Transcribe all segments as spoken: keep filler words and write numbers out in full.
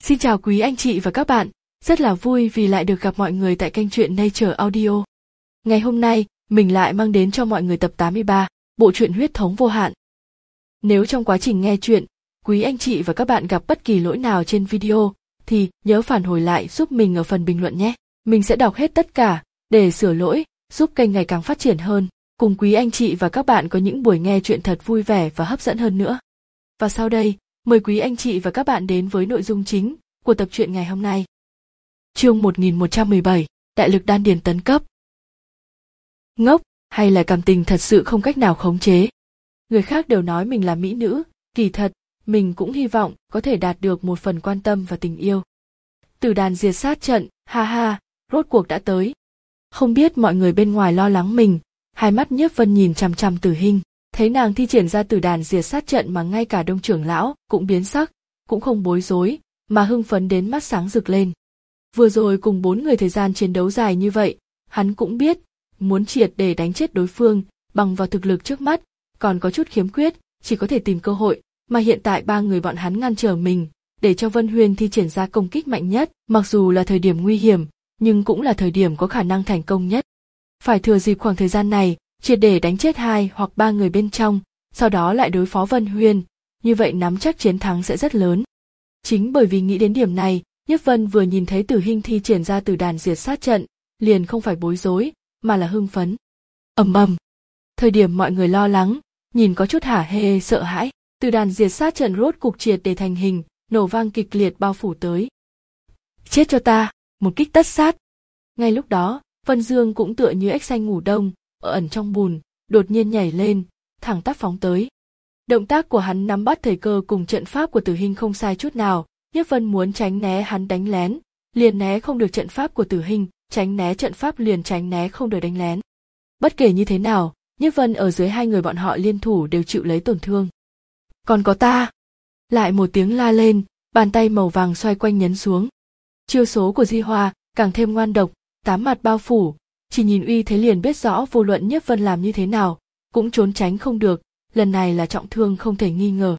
Xin chào quý anh chị và các bạn, rất là vui vì lại được gặp mọi người tại kênh truyện Nature Audio. Ngày hôm nay, mình lại mang đến cho mọi người tập tám mươi ba, bộ truyện Huyết thống vô hạn. Nếu trong quá trình nghe truyện, quý anh chị và các bạn gặp bất kỳ lỗi nào trên video, thì nhớ phản hồi lại giúp mình ở phần bình luận nhé. Mình sẽ đọc hết tất cả, để sửa lỗi, giúp kênh ngày càng phát triển hơn, cùng quý anh chị và các bạn có những buổi nghe truyện thật vui vẻ và hấp dẫn hơn nữa. Và sau đây, mời quý anh chị và các bạn đến với nội dung chính của tập truyện ngày hôm nay. Chương một nghìn một trăm mười bảy, Đại lực đan điền tấn cấp. Ngốc, hay là cảm tình thật sự không cách nào khống chế? Người khác đều nói mình là mỹ nữ, kỳ thật, mình cũng hy vọng có thể đạt được một phần quan tâm và tình yêu. Tử đàn diệt sát trận, ha ha, rốt cuộc đã tới. Không biết mọi người bên ngoài lo lắng mình, hai mắt Nhiếp Vân nhìn chằm chằm Tử Hinh, thấy nàng thi triển ra tử đàn diệt sát trận mà ngay cả Đông trưởng lão cũng biến sắc, cũng không bối rối, mà hưng phấn đến mắt sáng rực lên. Vừa rồi cùng bốn người thời gian chiến đấu dài như vậy, hắn cũng biết, muốn triệt để đánh chết đối phương, bằng vào thực lực trước mắt, còn có chút khiếm khuyết, chỉ có thể tìm cơ hội, mà hiện tại ba người bọn hắn ngăn trở mình, để cho Vân Huyền thi triển ra công kích mạnh nhất, mặc dù là thời điểm nguy hiểm, nhưng cũng là thời điểm có khả năng thành công nhất. Phải thừa dịp khoảng thời gian này, triệt để đánh chết hai hoặc ba người bên trong, sau đó lại đối phó Vân Huyền, như vậy nắm chắc chiến thắng sẽ rất lớn. Chính bởi vì nghĩ đến điểm này, Nhiếp Vân vừa nhìn thấy Tử Hinh thi triển ra tử đàn diệt sát trận, liền không phải bối rối, mà là hưng phấn. Ầm ầm. Thời điểm mọi người lo lắng, nhìn có chút hả hê sợ hãi, tử đàn diệt sát trận rốt cục triệt để thành hình, nổ vang kịch liệt bao phủ tới. Chết cho ta, một kích tất sát. Ngay lúc đó, Vân Dương cũng tựa như ếch xanh ngủ đông, ở ẩn trong bùn, đột nhiên nhảy lên, thẳng tắp phóng tới. Động tác của hắn nắm bắt thời cơ cùng trận pháp của Tử Hinh không sai chút nào, Nhiếp Vân muốn tránh né hắn đánh lén, liền né không được trận pháp của Tử Hinh, tránh né trận pháp liền tránh né không được đánh lén. Bất kể như thế nào, Nhiếp Vân ở dưới hai người bọn họ liên thủ đều chịu lấy tổn thương. Còn có ta! Lại một tiếng la lên, bàn tay màu vàng xoay quanh nhấn xuống. Chiêu số của Di Hoa càng thêm ngoan độc, tám mặt bao phủ, chỉ nhìn uy thế liền biết rõ vô luận Nhiếp Vân làm như thế nào, cũng trốn tránh không được, lần này là trọng thương không thể nghi ngờ.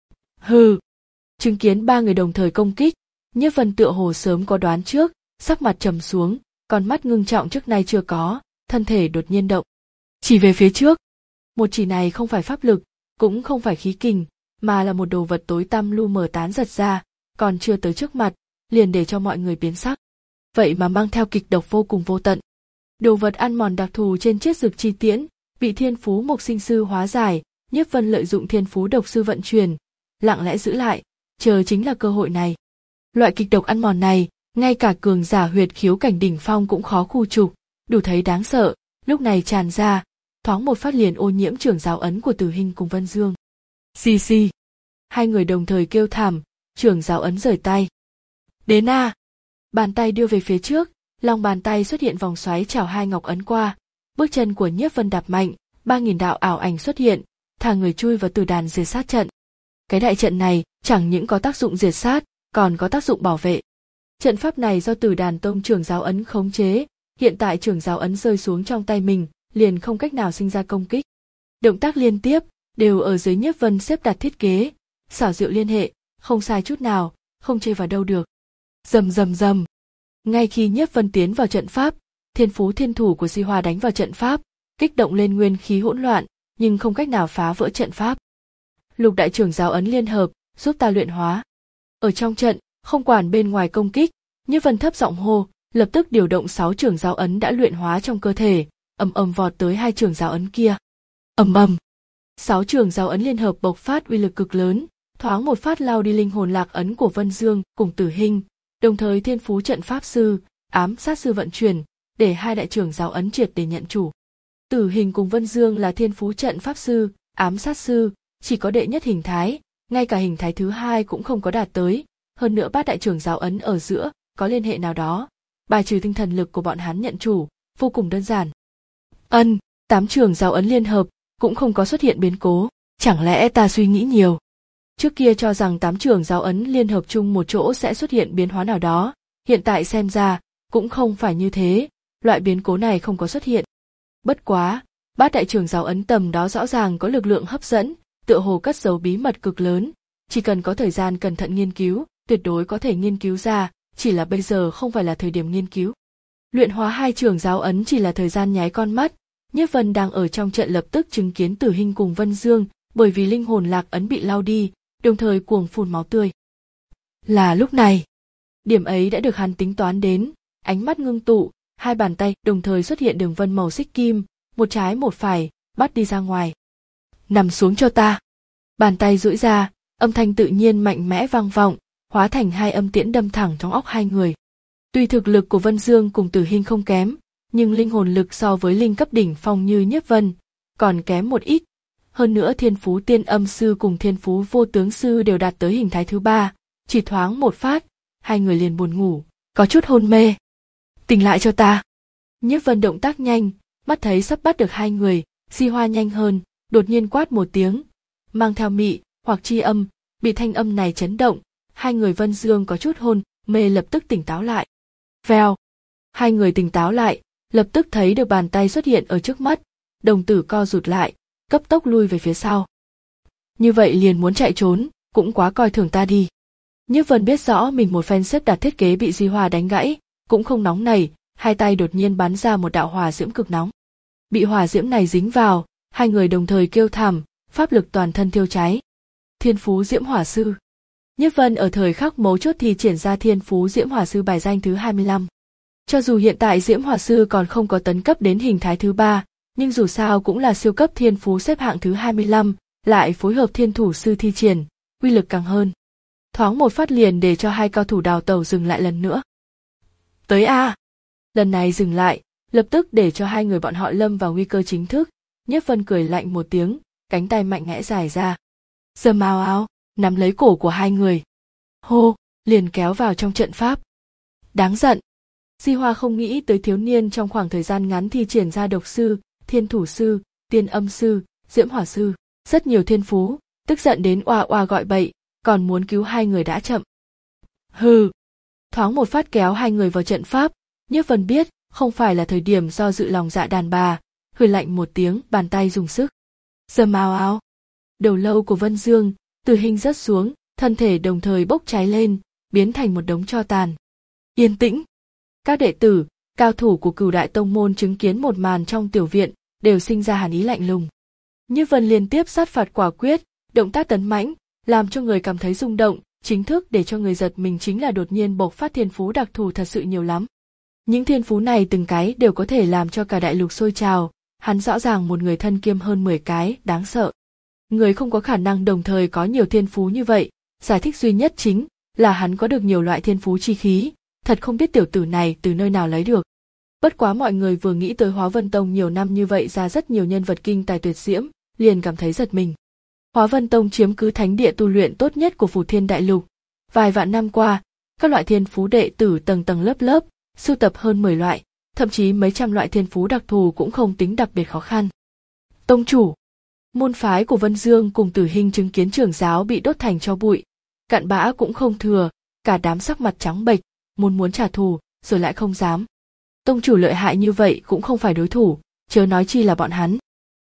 Hừ! Chứng kiến ba người đồng thời công kích, Nhiếp Vân tựa hồ sớm có đoán trước, sắc mặt trầm xuống, con mắt ngưng trọng trước nay chưa có, thân thể đột nhiên động. Chỉ về phía trước. Một chỉ này không phải pháp lực, cũng không phải khí kình, mà là một đồ vật tối tăm lu mờ tán giật ra, còn chưa tới trước mặt, liền để cho mọi người biến sắc. Vậy mà mang theo kịch độc vô cùng vô tận. Đồ vật ăn mòn đặc thù trên chiết dược chi tiễn, bị thiên phú mộc sinh sư hóa giải, Nhiếp Vân lợi dụng thiên phú độc sư vận chuyển, lặng lẽ giữ lại, chờ chính là cơ hội này. Loại kịch độc ăn mòn này, ngay cả cường giả huyệt khiếu cảnh đỉnh phong cũng khó khu trục, đủ thấy đáng sợ, lúc này tràn ra, thoáng một phát liền ô nhiễm trưởng giáo ấn của Tử Hinh cùng Vân Dương. Xì xì. Hai người đồng thời kêu thảm, trưởng giáo ấn rời tay. Đến a! Bàn tay đưa về phía trước, lòng bàn tay xuất hiện vòng xoáy chảo hai ngọc ấn qua, bước chân của Nhiếp Vân đạp mạnh, ba nghìn đạo ảo ảnh xuất hiện, thả người chui vào tử đàn diệt sát trận. Cái đại trận này chẳng những có tác dụng diệt sát, còn có tác dụng bảo vệ. Trận pháp này do Tử Đàn Tông trưởng giáo ấn khống chế, hiện tại trưởng giáo ấn rơi xuống trong tay mình, liền không cách nào sinh ra công kích. Động tác liên tiếp đều ở dưới Nhiếp Vân xếp đặt thiết kế, xảo diệu liên hệ, không sai chút nào, không chê vào đâu được. Rầm rầm rầm. Ngay khi Nhiếp Vân tiến vào trận pháp, thiên phú thiên thủ của Di Hoa đánh vào trận pháp, kích động lên nguyên khí hỗn loạn, nhưng không cách nào phá vỡ trận pháp. Lục đại trưởng giáo ấn liên hợp, giúp ta luyện hóa. Ở trong trận, không quản bên ngoài công kích, Nhiếp Vân thấp giọng hô, lập tức điều động sáu trưởng giáo ấn đã luyện hóa trong cơ thể, ầm ầm vọt tới hai trưởng giáo ấn kia. Ầm ầm. Sáu trưởng giáo ấn liên hợp bộc phát uy lực cực lớn, thoáng một phát lao đi linh hồn lạc ấn của Vân Dương cùng Tử Hinh, đồng thời thiên phú trận pháp sư, ám sát sư vận chuyển, để hai đại trưởng giáo ấn triệt để nhận chủ. Tử Hinh cùng Vân Dương là thiên phú trận pháp sư, ám sát sư, chỉ có đệ nhất hình thái, ngay cả hình thái thứ hai cũng không có đạt tới, hơn nữa bát đại trưởng giáo ấn ở giữa có liên hệ nào đó, bài trừ tinh thần lực của bọn hắn nhận chủ, vô cùng đơn giản. Ân, tám trưởng giáo ấn liên hợp cũng không có xuất hiện biến cố, chẳng lẽ ta suy nghĩ nhiều? Trước kia cho rằng tám trưởng giáo ấn liên hợp chung một chỗ sẽ xuất hiện biến hóa nào đó, hiện tại xem ra cũng không phải như thế, loại biến cố này không có xuất hiện. Bất quá, bát đại trưởng giáo ấn tầm đó rõ ràng có lực lượng hấp dẫn, tựa hồ cất giấu bí mật cực lớn, chỉ cần có thời gian cẩn thận nghiên cứu, tuyệt đối có thể nghiên cứu ra, chỉ là bây giờ không phải là thời điểm nghiên cứu. Luyện hóa hai trường giáo ấn chỉ là thời gian nháy con mắt, Nhiếp Vân đang ở trong trận lập tức chứng kiến Tử Hinh cùng Vân Dương, bởi vì linh hồn lạc ấn bị lao đi, đồng thời cuồng phun máu tươi. Là lúc này, điểm ấy đã được hắn tính toán đến, ánh mắt ngưng tụ, hai bàn tay đồng thời xuất hiện đường vân màu xích kim, một trái một phải, bắt đi ra ngoài. Nằm xuống cho ta. Bàn tay duỗi ra, âm thanh tự nhiên mạnh mẽ vang vọng, hóa thành hai âm tiễn đâm thẳng trong óc hai người. Tuy thực lực của Vân Dương cùng Tử Hinh không kém, nhưng linh hồn lực so với linh cấp đỉnh phong như Nhiếp Vân còn kém một ít. Hơn nữa thiên phú tiên âm sư cùng thiên phú vô tướng sư đều đạt tới hình thái thứ ba, chỉ thoáng một phát, hai người liền buồn ngủ, có chút hôn mê. Tỉnh lại cho ta. Nhiếp Vân động tác nhanh, mắt thấy sắp bắt được hai người, Di Hoa nhanh hơn, đột nhiên quát một tiếng, mang theo mị hoặc chi âm, bị thanh âm này chấn động, hai người Vân Dương có chút hôn mê lập tức tỉnh táo lại. Vèo, hai người tỉnh táo lại, lập tức thấy được bàn tay xuất hiện ở trước mắt, đồng tử co rụt lại, cấp tốc lui về phía sau. Như vậy liền muốn chạy trốn, cũng quá coi thường ta đi. Nhiếp Vân biết rõ mình một phen xếp đặt thiết kế bị Di Hoa đánh gãy, cũng không nóng nảy, hai tay đột nhiên bắn ra một đạo hỏa diễm cực nóng. Bị hỏa diễm này dính vào, hai người đồng thời kêu thảm, pháp lực toàn thân thiêu cháy. Thiên phú Diễm Hỏa Sư. Nhiếp Vân ở thời khắc mấu chốt thì triển ra Thiên phú Diễm Hỏa Sư bài danh thứ hai mươi lăm. Cho dù hiện tại Diễm Hỏa Sư còn không có tấn cấp đến hình thái thứ ba, nhưng dù sao cũng là siêu cấp thiên phú xếp hạng thứ hai mươi lăm, lại phối hợp Thiên Thủ Sư thi triển, uy lực càng hơn. Thoáng một phát liền để cho hai cao thủ đào tẩu dừng lại lần nữa. Tới a! Lần này dừng lại, lập tức để cho hai người bọn họ lâm vào nguy cơ chính thức. Nhiếp Vân cười lạnh một tiếng, cánh tay mạnh mẽ dài ra. Giơ áo áo, nắm lấy cổ của hai người. Hô, liền kéo vào trong trận pháp. Đáng giận. Di Hoa không nghĩ tới thiếu niên trong khoảng thời gian ngắn thi triển ra độc sư, thiên thủ sư, tiên âm sư, diễm hỏa sư, rất nhiều thiên phú, tức giận đến oa oa gọi bậy, còn muốn cứu hai người đã chậm. Hừ. Thoáng một phát kéo hai người vào trận pháp, Nhiếp Vân biết, không phải là thời điểm do dự lòng dạ đàn bà, hừ lạnh một tiếng, bàn tay dùng sức. Giơ áo áo. Đầu lâu của Vân Dương, Tử Hinh rớt xuống, thân thể đồng thời bốc cháy lên, biến thành một đống tro tàn. Yên tĩnh. Các đệ tử, cao thủ của Cửu Đại Tông môn chứng kiến một màn trong tiểu viện, đều sinh ra hàn ý lạnh lùng. Nhiếp Vân liên tiếp sát phạt quả quyết, động tác tấn mãnh, làm cho người cảm thấy rung động, chính thức để cho người giật mình chính là đột nhiên bộc phát thiên phú đặc thù thật sự nhiều lắm. Những thiên phú này từng cái đều có thể làm cho cả đại lục sôi trào, hắn rõ ràng một người thân kiêm hơn mười cái, đáng sợ. Người không có khả năng đồng thời có nhiều thiên phú như vậy, giải thích duy nhất chính là hắn có được nhiều loại thiên phú chi khí, thật không biết tiểu tử này từ nơi nào lấy được. Bất quá mọi người vừa nghĩ tới Hóa Vân Tông nhiều năm như vậy ra rất nhiều nhân vật kinh tài tuyệt diễm, liền cảm thấy giật mình. Hóa Vân Tông chiếm cứ thánh địa tu luyện tốt nhất của Phù Thiên Đại Lục. Vài vạn năm qua, các loại thiên phú đệ tử tầng tầng lớp lớp, sưu tập hơn mười loại, thậm chí mấy trăm loại thiên phú đặc thù cũng không tính đặc biệt khó khăn. Tông chủ, môn phái của Vân Dương cùng Tử Hinh chứng kiến trưởng giáo bị đốt thành tro bụi, cặn bã cũng không thừa, cả đám sắc mặt trắng bệch, muốn muốn trả thù, rồi lại không dám. Tông chủ lợi hại như vậy cũng không phải đối thủ, chớ nói chi là bọn hắn.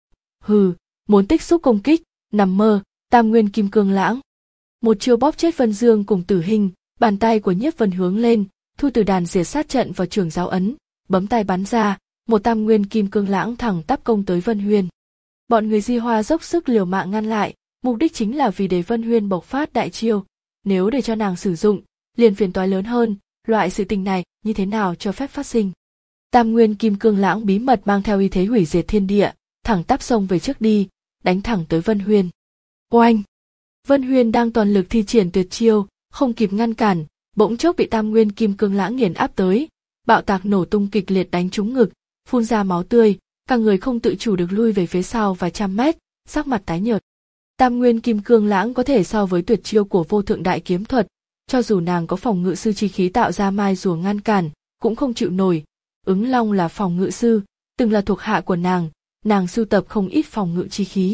Hừ, muốn tích xúc công kích, nằm mơ, Tam Nguyên Kim Cương Lãng. Một chiêu bóp chết Vân Dương cùng Tử Hinh, bàn tay của Nhiếp Vân hướng lên, thu từ đàn diệt sát trận vào trường giáo ấn, bấm tay bắn ra, một Tam Nguyên Kim Cương Lãng thẳng tắp công tới Vân Huyên. Bọn người Di Hoa dốc sức liều mạng ngăn lại, mục đích chính là vì để Vân Huyên bộc phát đại chiêu, nếu để cho nàng sử dụng, liền phiền toái lớn hơn, loại sự tình này như thế nào cho phép phát sinh. Tam Nguyên Kim Cương Lãng bí mật mang theo uy thế hủy diệt thiên địa, thẳng tắp xông về trước đi, đánh thẳng tới Vân Huyên. Oanh! Vân Huyên đang toàn lực thi triển tuyệt chiêu, không kịp ngăn cản, bỗng chốc bị Tam Nguyên Kim Cương Lãng nghiền áp tới, bạo tạc nổ tung kịch liệt đánh trúng ngực, phun ra máu tươi, cả người không tự chủ được lui về phía sau vài trăm mét, sắc mặt tái nhợt. Tam Nguyên Kim Cương Lãng có thể so với tuyệt chiêu của Vô Thượng Đại Kiếm Thuật, cho dù nàng có phòng ngự sư chi khí tạo ra mai rùa ngăn cản, cũng không chịu nổi. Ứng Long là phòng ngự sư, từng là thuộc hạ của nàng, nàng sưu tập không ít phòng ngự chi khí.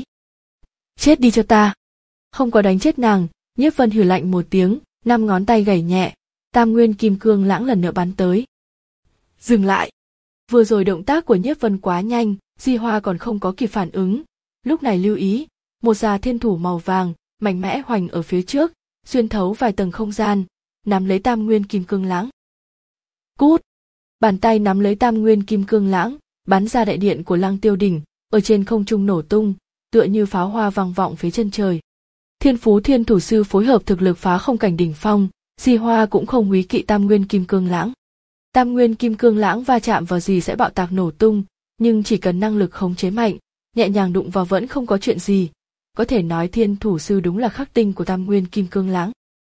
Chết đi cho ta! Không có đánh chết nàng, Nhiếp Vân hừ lạnh một tiếng, năm ngón tay gảy nhẹ, Tam Nguyên Kim Cương Lãng lần nữa bắn tới. Dừng lại! Vừa rồi động tác của Nhiếp Vân quá nhanh, Di Hoa còn không có kịp phản ứng. Lúc này lưu ý, một già thiên thủ màu vàng, mạnh mẽ hoành ở phía trước, xuyên thấu vài tầng không gian, nắm lấy Tam Nguyên Kim Cương Lãng. Cút! Bàn tay nắm lấy Tam Nguyên Kim Cương Lãng, bắn ra đại điện của Lăng Tiêu Đỉnh, ở trên không trung nổ tung, tựa như pháo hoa vang vọng phía chân trời. Thiên Phú Thiên Thủ Sư phối hợp thực lực phá không cảnh đỉnh phong, Di Hoa cũng không quý kỵ Tam Nguyên Kim Cương Lãng. Tam Nguyên Kim Cương Lãng va chạm vào gì sẽ bạo tạc nổ tung, nhưng chỉ cần năng lực khống chế mạnh, nhẹ nhàng đụng vào vẫn không có chuyện gì. Có thể nói Thiên Thủ Sư đúng là khắc tinh của Tam Nguyên Kim Cương Lãng.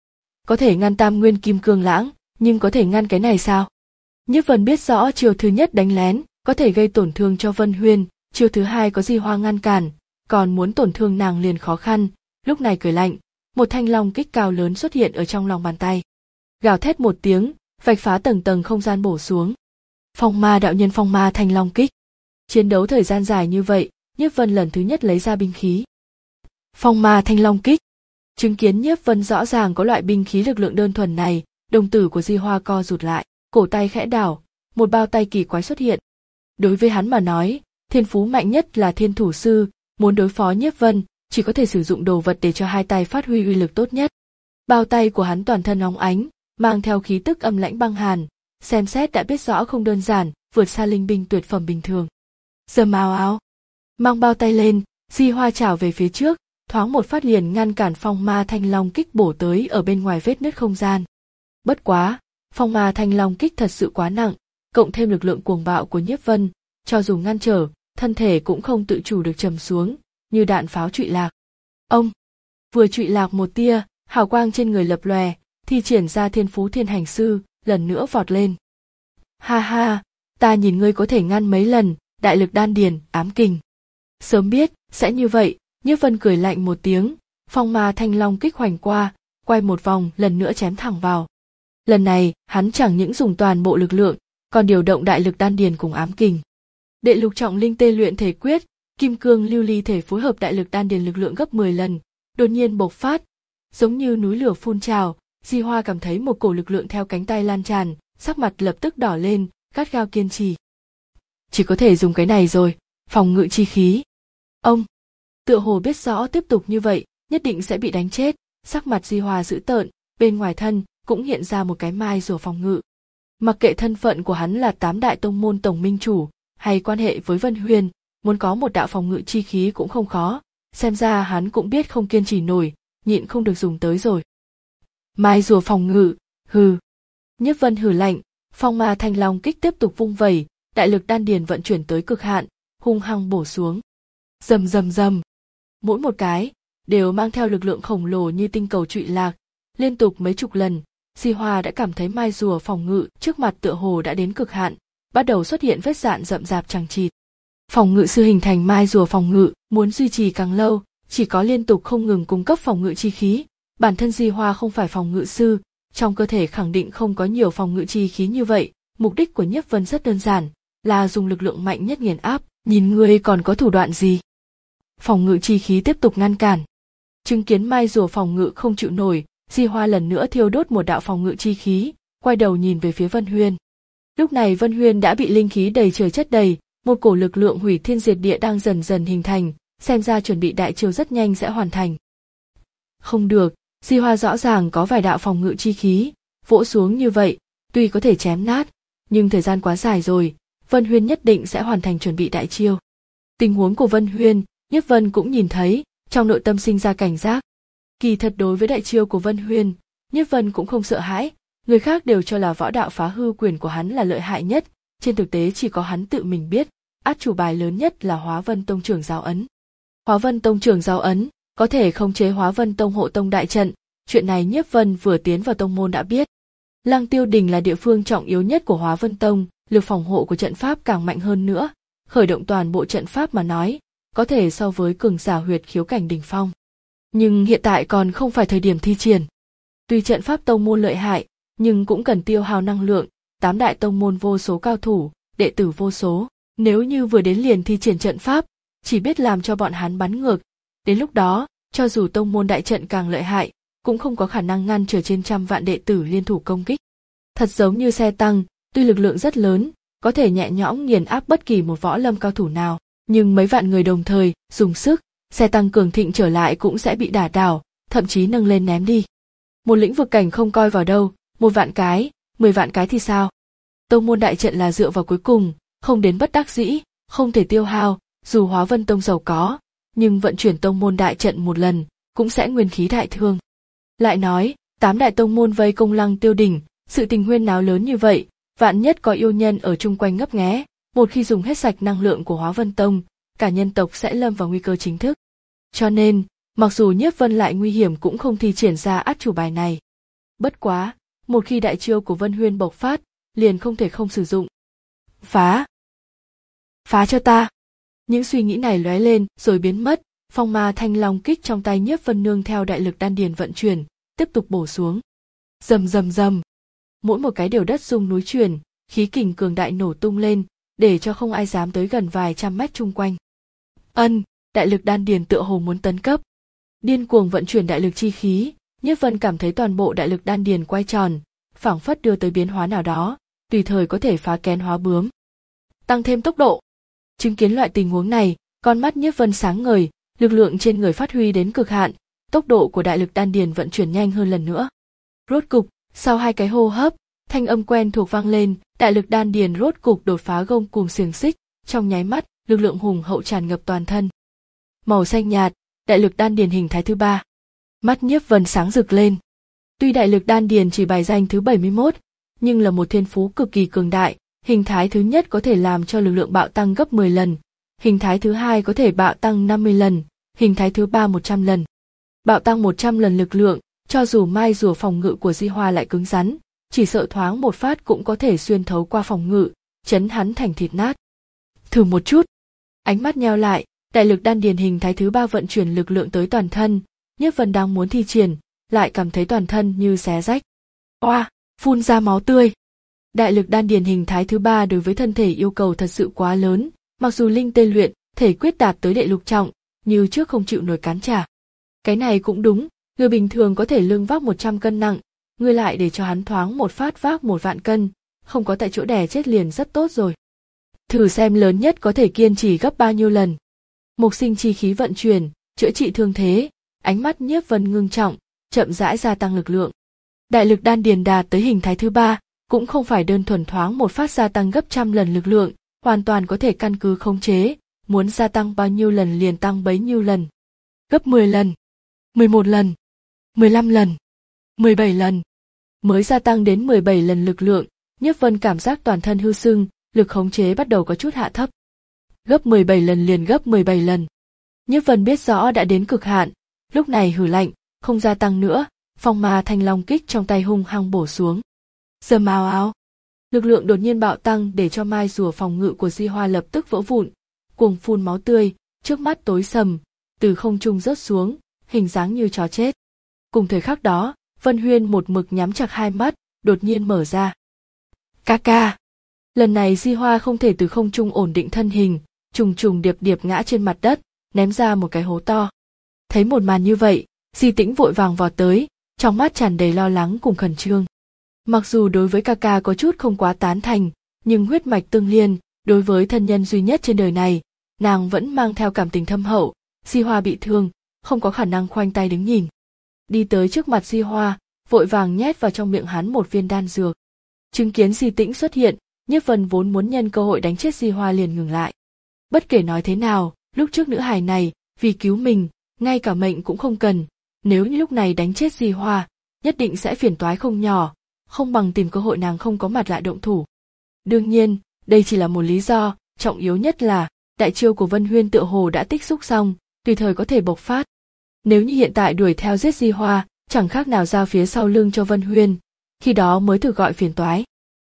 Có thể ngăn Tam Nguyên Kim Cương Lãng, nhưng có thể ngăn cái này sao? Nhiếp Vân biết rõ chiêu thứ nhất đánh lén, có thể gây tổn thương cho Vân Huyên, chiêu thứ hai có Di Hoa ngăn cản, còn muốn tổn thương nàng liền khó khăn. Lúc này cười lạnh, một thanh long kích cao lớn xuất hiện ở trong lòng bàn tay. Gào thét một tiếng, vạch phá tầng tầng không gian bổ xuống. Phong Ma đạo nhân phong ma thanh long kích. Chiến đấu thời gian dài như vậy, Nhiếp Vân lần thứ nhất lấy ra binh khí. Phong ma thanh long kích. Chứng kiến Nhiếp Vân rõ ràng có loại binh khí lực lượng đơn thuần này, đồng tử của Di Hoa co rụt lại, cổ tay khẽ đảo, một bao tay kỳ quái xuất hiện. Đối với hắn mà nói, thiên phú mạnh nhất là Thiên Thủ Sư, muốn đối phó Nhiếp Vân, chỉ có thể sử dụng đồ vật để cho hai tay phát huy uy lực tốt nhất. Bao tay của hắn toàn thân óng ánh, mang theo khí tức âm lãnh băng hàn, xem xét đã biết rõ không đơn giản, vượt xa linh binh tuyệt phẩm bình thường. Dầm ào ào, mang bao tay lên, Di Hoa chảo về phía trước, thoáng một phát liền ngăn cản phong ma thanh long kích bổ tới ở bên ngoài vết nứt không gian. Bất quá, phong ma thanh long kích thật sự quá nặng, cộng thêm lực lượng cuồng bạo của Nhiếp Vân, cho dù ngăn trở, thân thể cũng không tự chủ được trầm xuống, như đạn pháo trụy lạc. Ông vừa trụy lạc một tia, hào quang trên người lập lòe, thi triển ra Thiên Phú Thiên Hành Sư, lần nữa vọt lên. Ha ha, ta nhìn ngươi có thể ngăn mấy lần, đại lực đan điền, ám kình. Sớm biết sẽ như vậy, Nhiếp Vân cười lạnh một tiếng, phong ma thanh long kích hoành qua, quay một vòng lần nữa chém thẳng vào. Lần này, hắn chẳng những dùng toàn bộ lực lượng, còn điều động đại lực đan điền cùng ám kình. Đệ lục trọng linh tê luyện thể quyết, kim cương lưu ly thể phối hợp đại lực đan điền lực lượng gấp mười lần, đột nhiên bộc phát, giống như núi lửa phun trào. Di Hoa cảm thấy một cổ lực lượng theo cánh tay lan tràn, sắc mặt lập tức đỏ lên, gắt gao kiên trì. Chỉ có thể dùng cái này rồi, phòng ngự chi khí. Ông, tựa hồ biết rõ tiếp tục như vậy, nhất định sẽ bị đánh chết, sắc mặt Di Hoa dữ tợn, bên ngoài thân cũng hiện ra một cái mai rùa phòng ngự. Mặc kệ thân phận của hắn là tám đại tông môn tổng minh chủ, hay quan hệ với Vân Huyền, muốn có một đạo phòng ngự chi khí cũng không khó, xem ra hắn cũng biết không kiên trì nổi, nhịn không được dùng tới rồi. Mai rùa phòng ngự, hừ. Nhiếp Vân hừ lạnh, phong ma thanh long kích tiếp tục vung vẩy, đại lực đan điền vận chuyển tới cực hạn, hung hăng bổ xuống. Rầm rầm rầm. Mỗi một cái đều mang theo lực lượng khổng lồ như tinh cầu trụy lạc, liên tục mấy chục lần, Di Hoa đã cảm thấy mai rùa phòng ngự trước mặt tựa hồ đã đến cực hạn, bắt đầu xuất hiện vết dạn rậm rạp chằng chịt. Phòng ngự sư hình thành mai rùa phòng ngự, muốn duy trì càng lâu, chỉ có liên tục không ngừng cung cấp phòng ngự chi khí. Bản thân Di Hoa không phải phòng ngự sư, trong cơ thể khẳng định không có nhiều phòng ngự chi khí như vậy. Mục đích của Nhiếp Vân rất đơn giản, là dùng lực lượng mạnh nhất nghiền áp. Nhìn ngươi còn có thủ đoạn gì? Phòng ngự chi khí tiếp tục ngăn cản. Chứng kiến mai rùa phòng ngự không chịu nổi, Di Hoa lần nữa thiêu đốt một đạo phòng ngự chi khí, quay đầu nhìn về phía Vân Huyên. Lúc này Vân Huyên đã bị linh khí đầy trời chất đầy, một cổ lực lượng hủy thiên diệt địa đang dần dần hình thành, xem ra chuẩn bị đại chiêu rất nhanh sẽ hoàn thành. Không được, Di Hoa rõ ràng có vài đạo phòng ngự chi khí, vỗ xuống như vậy, tuy có thể chém nát, nhưng thời gian quá dài rồi, Vân Huyên nhất định sẽ hoàn thành chuẩn bị đại chiêu. Tình huống của Vân Huyên, Nhiếp Vân cũng nhìn thấy, trong nội tâm sinh ra cảnh giác. Kỳ thật đối với đại chiêu của Vân Huyên, Nhiếp Vân cũng không sợ hãi, người khác đều cho là võ đạo phá hư quyền của hắn là lợi hại nhất, trên thực tế chỉ có hắn tự mình biết, át chủ bài lớn nhất là Hóa Vân Tông trưởng giáo ấn. Hóa Vân Tông trưởng giáo ấn có thể khống chế Hóa Vân Tông hộ tông đại trận, chuyện này Nhiếp Vân vừa tiến vào tông môn đã biết. Lăng Tiêu Đình là địa phương trọng yếu nhất của Hóa Vân Tông, lực phòng hộ của trận pháp càng mạnh hơn nữa, khởi động toàn bộ trận pháp mà nói, có thể so với cường giả huyệt khiếu cảnh đỉnh phong. Nhưng hiện tại còn không phải thời điểm thi triển. Tuy trận pháp tông môn lợi hại, nhưng cũng cần tiêu hao năng lượng, tám đại tông môn vô số cao thủ, đệ tử vô số, nếu như vừa đến liền thi triển trận pháp, chỉ biết làm cho bọn hắn bắn ngược. Đến lúc đó, cho dù tông môn đại trận càng lợi hại, cũng không có khả năng ngăn trở trên trăm vạn đệ tử liên thủ công kích. Thật giống như xe tăng, tuy lực lượng rất lớn, có thể nhẹ nhõm nghiền áp bất kỳ một võ lâm cao thủ nào, nhưng mấy vạn người đồng thời dùng sức, xe tăng cường thịnh trở lại cũng sẽ bị đả đảo, thậm chí nâng lên ném đi. Một lĩnh vực cảnh không coi vào đâu, Một vạn cái, mười vạn cái thì sao? Tông môn đại trận là dựa vào cuối cùng, không đến bất đắc dĩ, không thể tiêu hao, dù Hóa Vân Tông giàu có, nhưng vận chuyển tông môn đại trận một lần, cũng sẽ nguyên khí đại thương. Lại nói, tám đại tông môn vây công Lăng Tiêu đỉnh, sự tình huyên náo lớn như vậy, vạn nhất có yêu nhân ở chung quanh ngấp nghé, một khi dùng hết sạch năng lượng của Hóa Vân Tông, cả nhân tộc sẽ lâm vào nguy cơ chính thức. Cho nên, mặc dù Nhiếp Vân lại nguy hiểm cũng không thi triển ra át chủ bài này. Bất quá, một khi đại chiêu của Vân Huyên bộc phát, liền không thể không sử dụng. Phá! Phá cho ta! Những suy nghĩ này lóe lên rồi biến mất, phong ma thanh long kích trong tay Nhiếp Vân nương theo đại lực đan điền vận chuyển, tiếp tục bổ xuống. Rầm rầm rầm! Mỗi một cái đều đất rung núi chuyển, khí kình cường đại nổ tung lên, để cho không ai dám tới gần vài trăm mét chung quanh. Ân, đại lực đan điền tựa hồ muốn tấn cấp. Điên cuồng vận chuyển đại lực chi khí, Nhiếp Vân cảm thấy toàn bộ đại lực đan điền quay tròn, phảng phất đưa tới biến hóa nào đó, tùy thời có thể phá kén hóa bướm. Tăng thêm tốc độ. Chứng kiến loại tình huống này, con mắt Nhiếp Vân sáng ngời, lực lượng trên người phát huy đến cực hạn, tốc độ của đại lực đan điền vận chuyển nhanh hơn lần nữa. Rốt cục, sau hai cái hô hấp, thanh âm quen thuộc vang lên, đại lực đan điền rốt cục đột phá gông cùm xiềng xích, trong nháy mắt, lực lượng hùng hậu tràn ngập toàn thân. Màu xanh nhạt, đại lực đan điền hình thái thứ ba. Mắt Nhiếp Vân sáng rực lên. Tuy đại lực đan điền chỉ bài danh thứ bảy mươi mốt, nhưng là một thiên phú cực kỳ cường đại, hình thái thứ nhất có thể làm cho lực lượng bạo tăng gấp mười lần, hình thái thứ hai có thể bạo tăng năm mươi lần, hình thái thứ ba một trăm lần. Bạo tăng một trăm lần lực lượng, cho dù mai rùa phòng ngự của Di Hoa lại cứng rắn, chỉ sợ thoáng một phát cũng có thể xuyên thấu qua phòng ngự, chấn hắn thành thịt nát. Thử một chút. Ánh mắt nheo lại, đại lực đan điền hình thái thứ ba vận chuyển lực lượng tới toàn thân, Nhiếp Vân đang muốn thi triển, lại cảm thấy toàn thân như xé rách. Oa, phun ra máu tươi. Đại lực đan điền hình thái thứ ba đối với thân thể yêu cầu thật sự quá lớn, mặc dù linh tê luyện, thể quyết đạt tới đệ lục trọng, như trước không chịu nổi cán trả. Cái này cũng đúng, người bình thường có thể lưng vác một trăm cân nặng, ngươi lại để cho hắn thoáng một phát vác một vạn cân, không có tại chỗ đè chết liền rất tốt rồi. Thử xem lớn nhất có thể kiên trì gấp bao nhiêu lần. Mục sinh chi khí vận chuyển, chữa trị thương thế, ánh mắt Nhiếp Vân ngưng trọng, chậm rãi gia tăng lực lượng. Đại lực đan điền đạt tới hình thái thứ ba, cũng không phải đơn thuần thoáng một phát gia tăng gấp trăm lần lực lượng, hoàn toàn có thể căn cứ khống chế, muốn gia tăng bao nhiêu lần liền tăng bấy nhiêu lần. Gấp mười lần, mười một lần, mười lăm lần, mười bảy lần. Mới gia tăng đến mười bảy lần lực lượng, Nhiếp Vân cảm giác toàn thân hư sưng, lực khống chế bắt đầu có chút hạ thấp. Gấp mười bảy lần liền gấp mười bảy lần. Nhiếp Vân biết rõ đã đến cực hạn, lúc này hừ lạnh, không gia tăng nữa, phong ma thanh long kích trong tay hung hăng bổ xuống. Rầm ào ào, lực lượng đột nhiên bạo tăng để cho mai rùa phòng ngự của Di Hoa lập tức vỡ vụn, cuồng phun máu tươi, trước mắt tối sầm, từ không trung rớt xuống, hình dáng như chó chết. Cùng thời khắc đó, Vân Huyên một mực nhắm chặt hai mắt, đột nhiên mở ra. Ca ca. Lần này Di Hoa không thể từ không trung ổn định thân hình, trùng trùng điệp điệp ngã trên mặt đất, ném ra một cái hố to. Thấy một màn như vậy, Di Tĩnh vội vàng vọt tới, trong mắt tràn đầy lo lắng cùng khẩn trương. Mặc dù đối với ca ca có chút không quá tán thành, nhưng huyết mạch tương liên, đối với thân nhân duy nhất trên đời này, nàng vẫn mang theo cảm tình thâm hậu. Di Hoa bị thương, không có khả năng khoanh tay đứng nhìn. Đi tới trước mặt Di Hoa, vội vàng nhét vào trong miệng hắn một viên đan dược. Chứng kiến Di Tĩnh xuất hiện, Nhiếp Vân vốn muốn nhân cơ hội đánh chết Di Hoa liền ngừng lại. Bất kể nói thế nào, lúc trước nữ hài này, vì cứu mình, ngay cả mệnh cũng không cần, nếu như lúc này đánh chết Di Hoa, nhất định sẽ phiền toái không nhỏ, không bằng tìm cơ hội nàng không có mặt lại động thủ. Đương nhiên, đây chỉ là một lý do, trọng yếu nhất là, đại chiêu của Vân Huyên tựa hồ đã tích xúc xong, tùy thời có thể bộc phát. Nếu như hiện tại đuổi theo giết Di Hoa, chẳng khác nào ra phía sau lưng cho Vân Huyên, khi đó mới thử gọi phiền toái.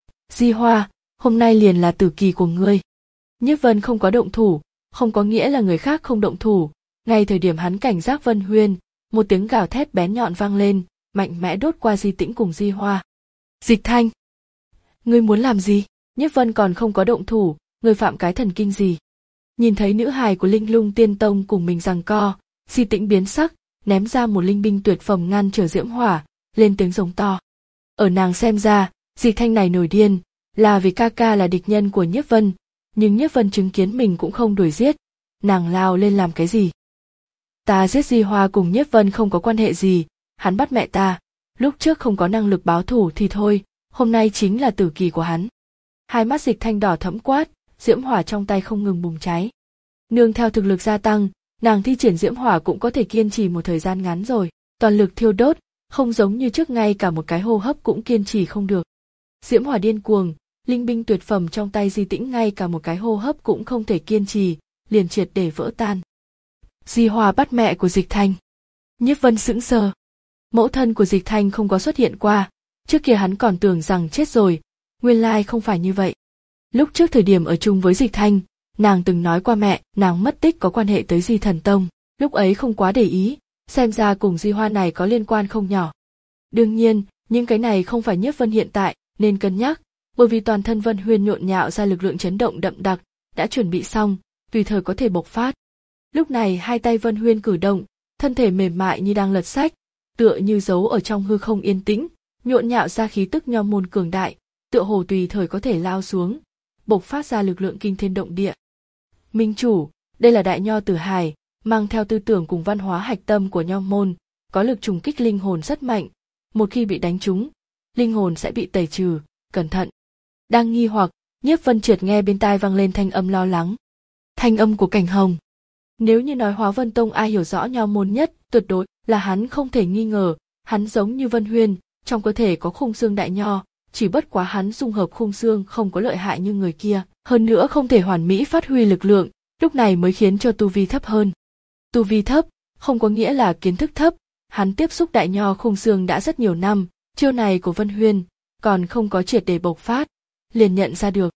Di Hoa, hôm nay liền là tử kỳ của ngươi. Nhiếp Vân không có động thủ, không có nghĩa là người khác không động thủ, ngay thời điểm hắn cảnh giác Vân Huyên, một tiếng gào thét bén nhọn vang lên, mạnh mẽ đốt qua Di Tĩnh cùng Di Hoa. Dịch Thanh, ngươi muốn làm gì? Nhiếp Vân còn không có động thủ, ngươi phạm cái thần kinh gì? Nhìn thấy nữ hài của Linh Lung Tiên Tông cùng mình giằng co, Di Tĩnh biến sắc, ném ra một linh binh tuyệt phẩm ngăn trở diễm hỏa, lên tiếng giống to. Ở nàng xem ra, Dịch Thanh này nổi điên, là vì ca ca là địch nhân của Nhiếp Vân, nhưng Nhiếp Vân chứng kiến mình cũng không đuổi giết, nàng lao lên làm cái gì? Ta giết Di Hoa cùng Nhiếp Vân không có quan hệ gì, hắn bắt mẹ ta, Lúc trước không có năng lực báo thù thì thôi, hôm nay chính là tử kỳ của hắn. Hai mắt Dịch Thanh đỏ thẫm quát, diễm hỏa trong tay không ngừng bùng cháy. Nương theo thực lực gia tăng, nàng thi triển diễm hỏa cũng có thể kiên trì một thời gian ngắn rồi, toàn lực thiêu đốt, không giống như trước ngay cả một cái hô hấp cũng kiên trì không được. Diễm hỏa điên cuồng, linh binh tuyệt phẩm trong tay Di Tĩnh ngay cả một cái hô hấp cũng không thể kiên trì, liền triệt để vỡ tan. Di Hòa bắt mẹ của Dịch Thanh. Nhiếp Vân sững sờ. Mẫu thân của Dịch Thanh không có xuất hiện qua, trước kia hắn còn tưởng rằng chết rồi, nguyên lai không phải như vậy. Lúc trước thời điểm ở chung với Dịch Thanh, nàng từng nói qua mẹ nàng mất tích có quan hệ tới Di Thần Tông, lúc ấy không quá để ý, xem ra cùng Di Hoa này có liên quan không nhỏ. Đương nhiên, những cái này không phải Nhiếp Vân hiện tại nên cân nhắc, bởi vì toàn thân Vân Huyên nhộn nhạo ra lực lượng chấn động đậm đặc, đã chuẩn bị xong, tùy thời có thể bộc phát. Lúc này hai tay Vân Huyên cử động, thân thể mềm mại như đang lật sách, tựa như giấu ở trong hư không yên tĩnh, nhộn nhạo ra khí tức nho môn cường đại, tựa hồ tùy thời có thể lao xuống, bộc phát ra lực lượng kinh thiên động địa. Minh chủ, đây là đại nho Tử Hải, mang theo tư tưởng cùng văn hóa hạch tâm của nho môn, có lực trùng kích linh hồn rất mạnh, một khi bị đánh trúng, linh hồn sẽ bị tẩy trừ, cẩn thận. Đang nghi hoặc, Nhiếp Vân chợt nghe bên tai vang lên thanh âm lo lắng. Thanh âm của Cảnh Hồng. Nếu như nói Hóa Vân Tông ai hiểu rõ nho môn nhất, tuyệt đối là hắn không thể nghi ngờ, hắn giống như Vân Huyên, trong cơ thể có khung xương đại nho, chỉ bất quá hắn dung hợp khung xương không có lợi hại như người kia, hơn nữa không thể hoàn mỹ phát huy lực lượng, lúc này mới khiến cho tu vi thấp hơn. Tu vi thấp, không có nghĩa là kiến thức thấp, hắn tiếp xúc đại nho khung xương đã rất nhiều năm, chiêu này của Vân Huyên còn không có triệt để bộc phát, liền nhận ra được.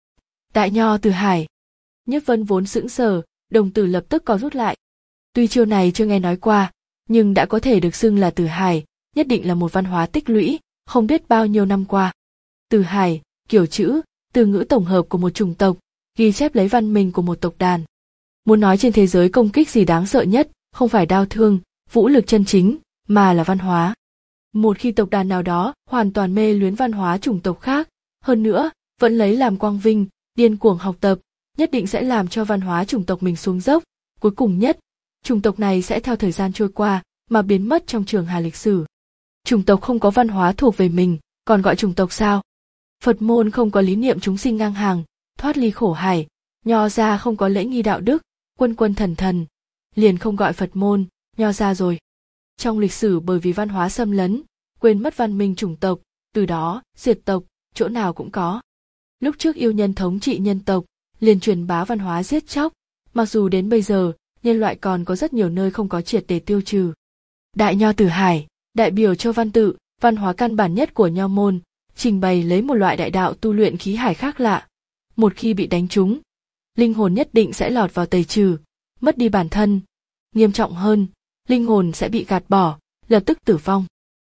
Đại nho Tử Hải. Nhiếp Vân vốn sững sờ, đồng tử lập tức có rút lại. Tuy chiêu này chưa nghe nói qua, nhưng đã có thể được xưng là Tử Hải, nhất định là một văn hóa tích lũy, không biết bao nhiêu năm qua. Tử Hải, kiểu chữ, từ ngữ tổng hợp của một chủng tộc, ghi chép lấy văn minh của một tộc đàn. Muốn nói trên thế giới công kích gì đáng sợ nhất, không phải đao thương, vũ lực chân chính, mà là văn hóa. Một khi tộc đàn nào đó hoàn toàn mê luyến văn hóa chủng tộc khác, hơn nữa, vẫn lấy làm quang vinh, điên cuồng học tập, nhất định sẽ làm cho văn hóa chủng tộc mình xuống dốc, cuối cùng nhất, chủng tộc này sẽ theo thời gian trôi qua mà biến mất trong trường hà lịch sử. Chủng tộc không có văn hóa thuộc về mình, còn gọi chủng tộc sao? Phật môn không có lý niệm chúng sinh ngang hàng, thoát ly khổ hải, nho gia không có lễ nghi đạo đức, quân quân thần thần, liền không gọi Phật môn, nho gia rồi. Trong lịch sử bởi vì văn hóa xâm lấn, quên mất văn minh chủng tộc, từ đó, diệt tộc, chỗ nào cũng có. Lúc trước yêu nhân thống trị nhân tộc, liền truyền bá văn hóa giết chóc, mặc dù đến bây giờ, nhân loại còn có rất nhiều nơi không có triệt để tiêu trừ. Đại nho Tử Hải, đại biểu cho văn tự, văn hóa căn bản nhất của nho môn, trình bày lấy một loại đại đạo tu luyện khí hải khác lạ. Một khi bị đánh trúng, linh hồn nhất định sẽ lọt vào tẩy trừ, mất đi bản thân. Nghiêm trọng hơn, linh hồn sẽ bị gạt bỏ, lập tức tử vong.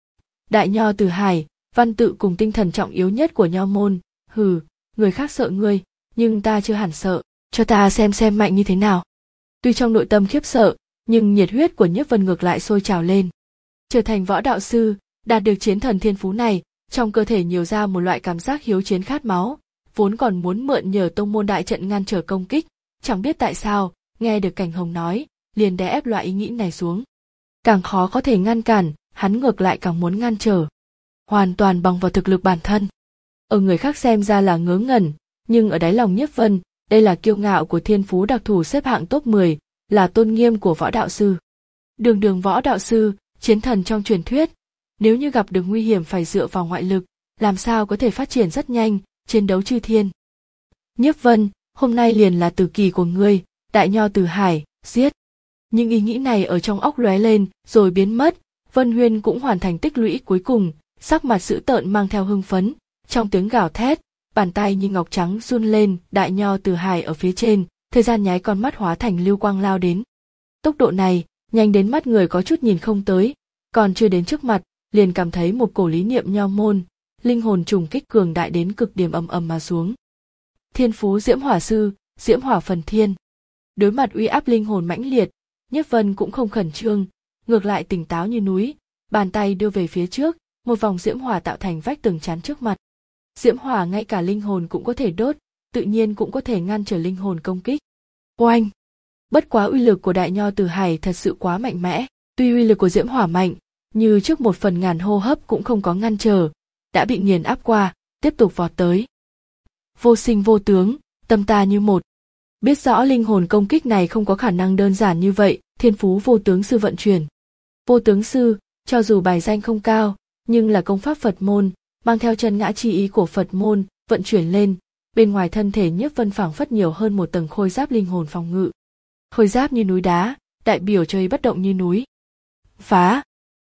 Đại nho Tử Hải, văn tự cùng tinh thần trọng yếu nhất của nho môn, hừ, người khác sợ ngươi, nhưng ta chưa hẳn sợ, cho ta xem xem mạnh như thế nào. Tuy trong nội tâm khiếp sợ, nhưng nhiệt huyết của Nhiếp Vân ngược lại sôi trào lên. Trở thành võ đạo sư, đạt được chiến thần thiên phú này, trong cơ thể nhiều ra một loại cảm giác hiếu chiến khát máu, vốn còn muốn mượn nhờ tông môn đại trận ngăn trở công kích, chẳng biết tại sao, nghe được Cảnh Hồng nói, liền đè ép loại ý nghĩ này xuống. Càng khó có thể ngăn cản, hắn ngược lại càng muốn ngăn trở. Hoàn toàn bằng vào thực lực bản thân. Ở người khác xem ra là ngớ ngẩn, nhưng ở đáy lòng Nhiếp Vân, đây là kiêu ngạo của thiên phú đặc thù xếp hạng top mười, là tôn nghiêm của võ đạo sư. Đường đường võ đạo sư, chiến thần trong truyền thuyết, nếu như gặp được nguy hiểm phải dựa vào ngoại lực, làm sao có thể phát triển rất nhanh, chiến đấu chư thiên. Nhiếp Vân, hôm nay liền là tử kỳ của ngươi, đại nho Tử Hải, giết. Nhưng ý nghĩ này ở trong óc lóe lên, rồi biến mất, Vân Huyên cũng hoàn thành tích lũy cuối cùng, sắc mặt dữ tợn mang theo hưng phấn, trong tiếng gào thét, bàn tay như ngọc trắng run lên, đại nho Tử Hải ở phía trên, thời gian nháy con mắt hóa thành lưu quang lao đến. Tốc độ này, nhanh đến mắt người có chút nhìn không tới, còn chưa đến trước mặt, liền cảm thấy một cổ lý niệm nho môn, linh hồn trùng kích cường đại đến cực điểm ầm ầm mà xuống. Thiên phú Diễm Hỏa sư, Diễm Hỏa phần thiên. Đối mặt uy áp linh hồn mãnh liệt, Nhiếp Vân cũng không khẩn trương, ngược lại tỉnh táo như núi, bàn tay đưa về phía trước, một vòng diễm hỏa tạo thành vách tường chắn trước mặt. Diễm hỏa ngay cả linh hồn cũng có thể đốt, tự nhiên cũng có thể ngăn trở linh hồn công kích. Oanh! Bất quá uy lực của đại nho Tử Hải thật sự quá mạnh mẽ, tuy uy lực của diễm hỏa mạnh, như trước một phần ngàn hô hấp cũng không có ngăn trở, đã bị nghiền áp qua, tiếp tục vọt tới. Vô sinh vô tướng, tâm ta như một. Biết rõ linh hồn công kích này không có khả năng đơn giản như vậy, thiên phú vô tướng sư vận chuyển. Vô tướng sư, cho dù bài danh không cao, nhưng là công pháp Phật môn, mang theo chân ngã chi ý của Phật môn, vận chuyển lên, bên ngoài thân thể Nhiếp Vân phảng phất nhiều hơn một tầng khôi giáp linh hồn phòng ngự. Khôi giáp như núi đá, đại biểu cho ý bất động như núi. Phá!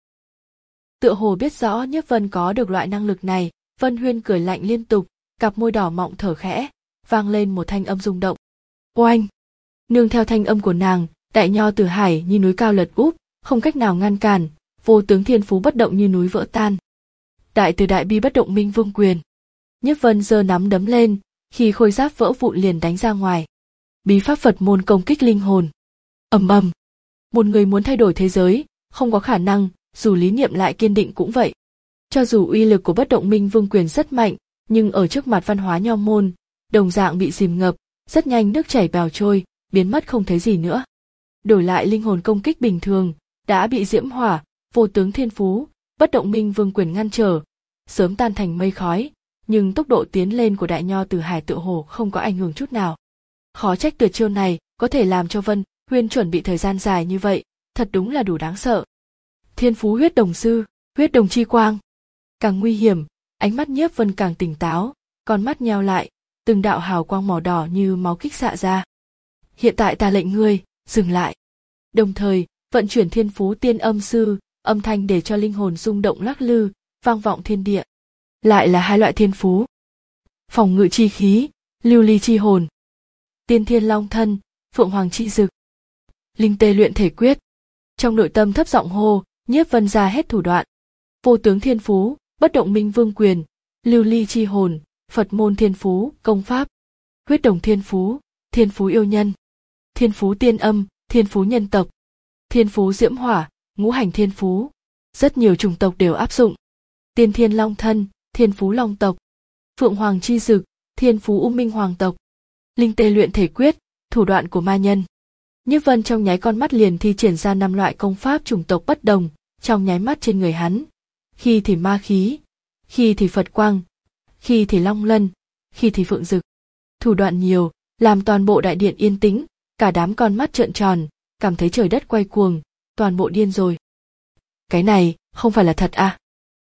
Tựa hồ biết rõ Nhiếp Vân có được loại năng lực này, Vân Huyên cười lạnh liên tục, cặp môi đỏ mọng thở khẽ, vang lên một thanh âm rung động. Oanh! Nương theo thanh âm của nàng, đại nho Tử Hải như núi cao lật úp, không cách nào ngăn cản, vô tướng thiên phú bất động như núi vỡ tan. Đại từ đại bi bất động minh vương quyền. Nhiếp Vân giơ nắm đấm lên, khi khôi giáp vỡ vụn liền đánh ra ngoài. Bí pháp Phật môn công kích linh hồn. Ầm ầm. Một người muốn thay đổi thế giới, không có khả năng, dù lý niệm lại kiên định cũng vậy. Cho dù uy lực của bất động minh vương quyền rất mạnh, nhưng ở trước mặt văn hóa nho môn, đồng dạng bị dìm ngập, rất nhanh nước chảy bèo trôi, biến mất không thấy gì nữa. Đổi lại linh hồn công kích bình thường, đã bị diễm hỏa, vô tướng thiên phú, bất động minh vương quyền ngăn trở, sớm tan thành mây khói, nhưng tốc độ tiến lên của đại nho Tử Hải tựa hồ không có ảnh hưởng chút nào. Khó trách tuyệt chiêu này có thể làm cho Vân Huyên chuẩn bị thời gian dài như vậy, thật đúng là đủ đáng sợ. Thiên phú huyết đồng sư, huyết đồng chi quang. Càng nguy hiểm, ánh mắt Nhiếp Vân càng tỉnh táo, con mắt nheo lại, từng đạo hào quang màu đỏ như máu kích xạ ra. Hiện tại ta lệnh ngươi, dừng lại. Đồng thời, vận chuyển thiên phú tiên âm sư, âm thanh để cho linh hồn rung động lắc lư, vang vọng thiên địa. Lại là hai loại thiên phú. Phòng ngự chi khí, lưu ly chi hồn. Tiên thiên long thân, phượng hoàng chi dực. Linh tê luyện thể quyết. Trong nội tâm thấp giọng hô, Nhiếp Vân ra hết thủ đoạn. Vô tướng thiên phú, bất động minh vương quyền, lưu ly chi hồn, Phật môn thiên phú, công pháp. Huyết đồng thiên phú, thiên phú yêu nhân. Thiên phú tiên âm, thiên phú nhân tộc. Thiên phú diễm hỏa, ngũ hành thiên phú. Rất nhiều chủng tộc đều áp dụng. Tiên thiên long thân, thiên phú long tộc. Phượng hoàng chi dực, thiên phú u minh hoàng tộc. Linh tê luyện thể quyết, thủ đoạn của ma nhân. Nhiếp Vân trong nháy con mắt liền thi triển ra năm loại công pháp chủng tộc bất đồng, trong nháy mắt trên người hắn. Khi thì ma khí, khi thì Phật quang, khi thì long lân, khi thì phượng dực. Thủ đoạn nhiều, làm toàn bộ đại điện yên tĩnh, cả đám con mắt trợn tròn, cảm thấy trời đất quay cuồng, toàn bộ điên rồi. Cái này, không phải là thật à?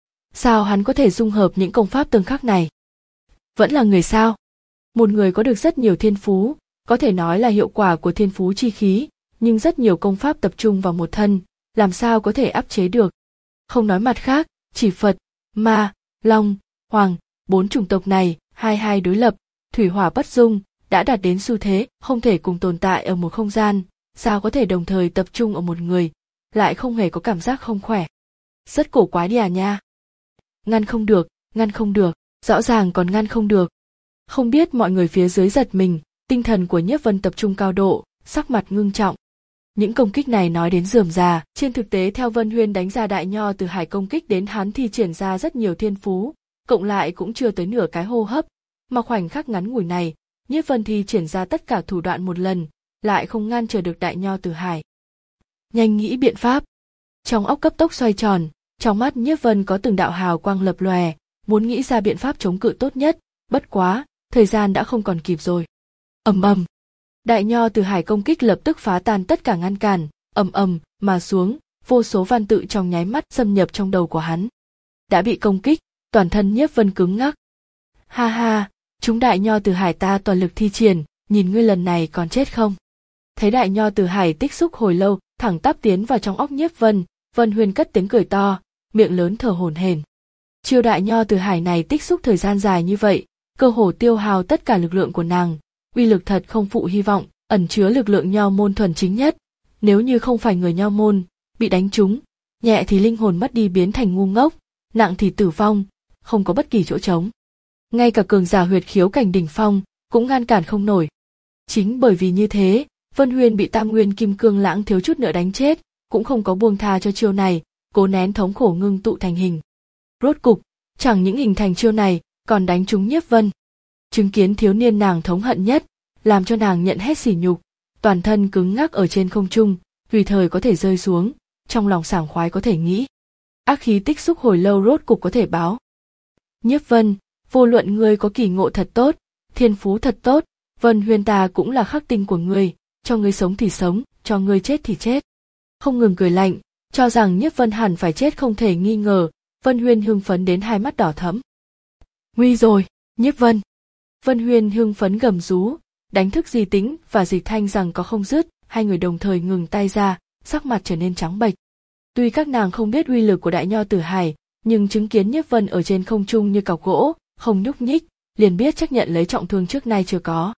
Sao hắn có thể dung hợp những công pháp tương khắc này? Vẫn là người sao? Một người có được rất nhiều thiên phú, có thể nói là hiệu quả của thiên phú chi khí, nhưng rất nhiều công pháp tập trung vào một thân, làm sao có thể áp chế được? Không nói mặt khác, chỉ Phật, Ma, Long, Hoàng, bốn chủng tộc này, hai hai đối lập, thủy hỏa bất dung, đã đạt đến xu thế, không thể cùng tồn tại ở một không gian, sao có thể đồng thời tập trung ở một người, lại không hề có cảm giác không khỏe. Rất cổ quái đi à nha. Ngăn không được, ngăn không được, rõ ràng còn ngăn không được. Không biết mọi người phía dưới giật mình, tinh thần của Nhiếp Vân tập trung cao độ, sắc mặt ngưng trọng. Những công kích này nói đến rườm rà, trên thực tế theo Vân Huyên đánh ra đại nho Tử Hải công kích đến hắn thi triển ra rất nhiều thiên phú, cộng lại cũng chưa tới nửa cái hô hấp, mà khoảnh khắc ngắn ngủi này, Nhiếp Vân thi triển ra tất cả thủ đoạn một lần, lại không ngăn trở được đại nho Tử Hải. Nhanh nghĩ biện pháp. Trong óc cấp tốc xoay tròn, trong mắt Nhiếp Vân có từng đạo hào quang lập lòe, muốn nghĩ ra biện pháp chống cự tốt nhất, bất quá, thời gian đã không còn kịp rồi. Ầm ầm. Đại nho Tử Hải công kích lập tức phá tan tất cả ngăn cản, ầm ầm mà xuống, vô số văn tự trong nháy mắt xâm nhập trong đầu của hắn. Đã bị công kích, toàn thân Nhiếp Vân cứng ngắc. Ha ha, chúng đại nho Tử Hải ta toàn lực thi triển, nhìn ngươi lần này còn chết không? Thấy đại nho Tử Hải tích xúc hồi lâu, thẳng tắp tiến vào trong óc Nhiếp Vân, Vân Huyên cất tiếng cười to, miệng lớn thở hổn hển. Chiêu đại nho Tử Hải này tích xúc thời gian dài như vậy, cơ hồ tiêu hao tất cả lực lượng của nàng, uy lực thật không phụ hy vọng, ẩn chứa lực lượng nho môn thuần chính nhất. Nếu như không phải người nho môn, bị đánh trúng, nhẹ thì linh hồn mất đi biến thành ngu ngốc, nặng thì tử vong, không có bất kỳ chỗ trống. Ngay cả cường giả huyệt khiếu cảnh đỉnh phong cũng ngăn cản không nổi. Chính bởi vì như thế, Vân Huyên bị Tam Nguyên Kim Cương Lãng thiếu chút nữa đánh chết, cũng không có buông tha cho chiêu này, cố nén thống khổ ngưng tụ thành hình. Rốt cục, chẳng những hình thành chiêu này, còn đánh trúng Nhiếp Vân. Chứng kiến thiếu niên nàng thống hận nhất, làm cho nàng nhận hết sỉ nhục, toàn thân cứng ngắc ở trên không trung, tùy thời có thể rơi xuống, trong lòng sảng khoái có thể nghĩ. ác khí tích xúc hồi lâu rốt cục có thể báo. Nhiếp Vân, vô luận ngươi có kỳ ngộ thật tốt, thiên phú thật tốt, Vân Huyên ta cũng là khắc tinh của ngươi, cho ngươi sống thì sống, cho ngươi chết thì chết. Không ngừng cười lạnh, cho rằng Nhiếp Vân hẳn phải chết không thể nghi ngờ, Vân Huyên hưng phấn đến hai mắt đỏ thẫm. Nguy rồi, Nhiếp Vân. Vân Huyên hưng phấn gầm rú, đánh thức Di Tĩnh và Dịch Thanh rằng có không dứt, hai người đồng thời ngừng tay ra, sắc mặt trở nên trắng bệch. Tuy các nàng không biết uy lực của Đại Nho Tử Hải, nhưng chứng kiến Nhiếp Vân ở trên không trung như cọc gỗ, không nhúc nhích, liền biết chắc nhận lấy trọng thương trước nay chưa có.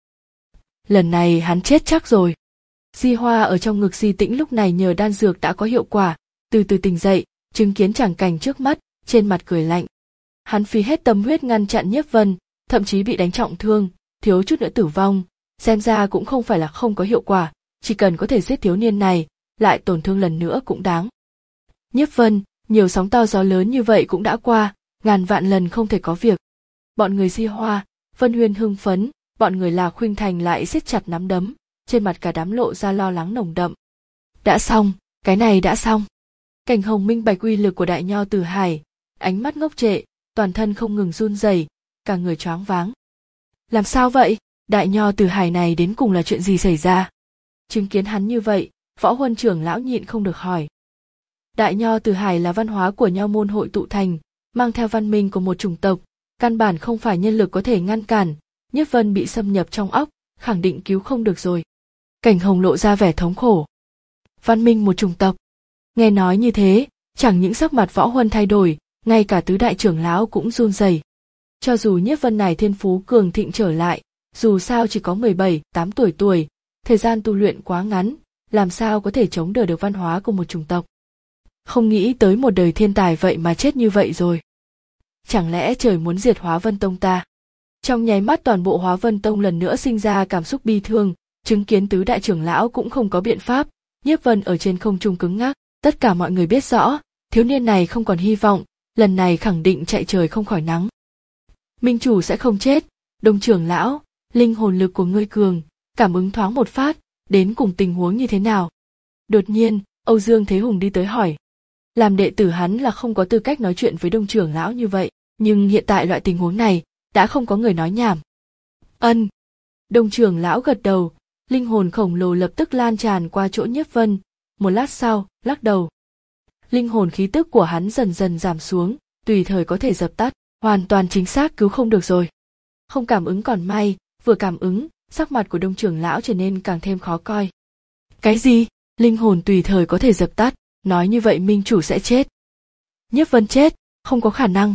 Lần này hắn chết chắc rồi. Di Hoa ở trong ngực Di Tĩnh lúc này nhờ đan dược đã có hiệu quả, từ từ tỉnh dậy, chứng kiến tràng cảnh trước mắt, trên mặt cười lạnh. Hắn phí hết tâm huyết ngăn chặn Nhiếp Vân, thậm chí bị đánh trọng thương, thiếu chút nữa tử vong, xem ra cũng không phải là không có hiệu quả, chỉ cần có thể giết thiếu niên này, lại tổn thương lần nữa cũng đáng. Nhiếp Vân, nhiều sóng to gió lớn như vậy cũng đã qua, ngàn vạn lần không thể có việc. Bọn người Di Hoa, Vân Huyên hưng phấn, bọn người là Khuynh Thành lại siết chặt nắm đấm, trên mặt cả đám lộ ra lo lắng nồng đậm. Đã xong, cái này đã xong. Cảnh Hồng minh bạch uy lực của Đại Nho Tử Hải, ánh mắt ngốc trệ, toàn thân không ngừng run rẩy, cả người choáng váng. Làm sao vậy? Đại Nho Tử Hải này đến cùng là chuyện gì xảy ra? Chứng kiến hắn như vậy, Võ Huân trưởng lão nhịn không được hỏi. Đại Nho Tử Hải là văn hóa của Nho môn hội tụ thành, mang theo văn minh của một chủng tộc, căn bản không phải nhân lực có thể ngăn cản. Nhiếp Vân bị xâm nhập trong óc, khẳng định cứu không được rồi. Cảnh Hồng lộ ra vẻ thống khổ. Văn minh một chủng tộc. Nghe nói như thế, chẳng những sắc mặt Võ Huân thay đổi, ngay cả tứ đại trưởng lão cũng run rẩy. Cho dù Nhiếp Vân này thiên phú cường thịnh trở lại, dù sao chỉ có mười bảy, tám tuổi tuổi, thời gian tu luyện quá ngắn, làm sao có thể chống đỡ được văn hóa của một chủng tộc. Không nghĩ tới một đời thiên tài vậy mà chết như vậy rồi. Chẳng lẽ trời muốn diệt Hóa Vân Tông ta? Trong nháy mắt toàn bộ Hóa Vân Tông lần nữa sinh ra cảm xúc bi thương, chứng kiến tứ đại trưởng lão cũng không có biện pháp, Nhiếp Vân ở trên không trung cứng ngắc, tất cả mọi người biết rõ, thiếu niên này không còn hy vọng, lần này khẳng định chạy trời không khỏi nắng. Minh chủ sẽ không chết, Đông trưởng lão, linh hồn lực của ngươi cường, cảm ứng thoáng một phát, đến cùng tình huống như thế nào? Đột nhiên, Âu Dương Thế Hùng đi tới hỏi. Làm đệ tử hắn là không có tư cách nói chuyện với Đông trưởng lão như vậy, nhưng hiện tại loại tình huống này, đã không có người nói nhảm. Ân. Đông trưởng lão gật đầu, linh hồn khổng lồ lập tức lan tràn qua chỗ Nhiếp Vân, một lát sau, lắc đầu. Linh hồn khí tức của hắn dần dần giảm xuống, tùy thời có thể dập tắt, hoàn toàn chính xác cứu không được rồi. Không cảm ứng còn may, vừa cảm ứng, sắc mặt của Đông trưởng lão trở nên càng thêm khó coi. Cái gì? Linh hồn tùy thời có thể dập tắt, nói như vậy minh chủ sẽ chết. Nhiếp Vân chết, không có khả năng.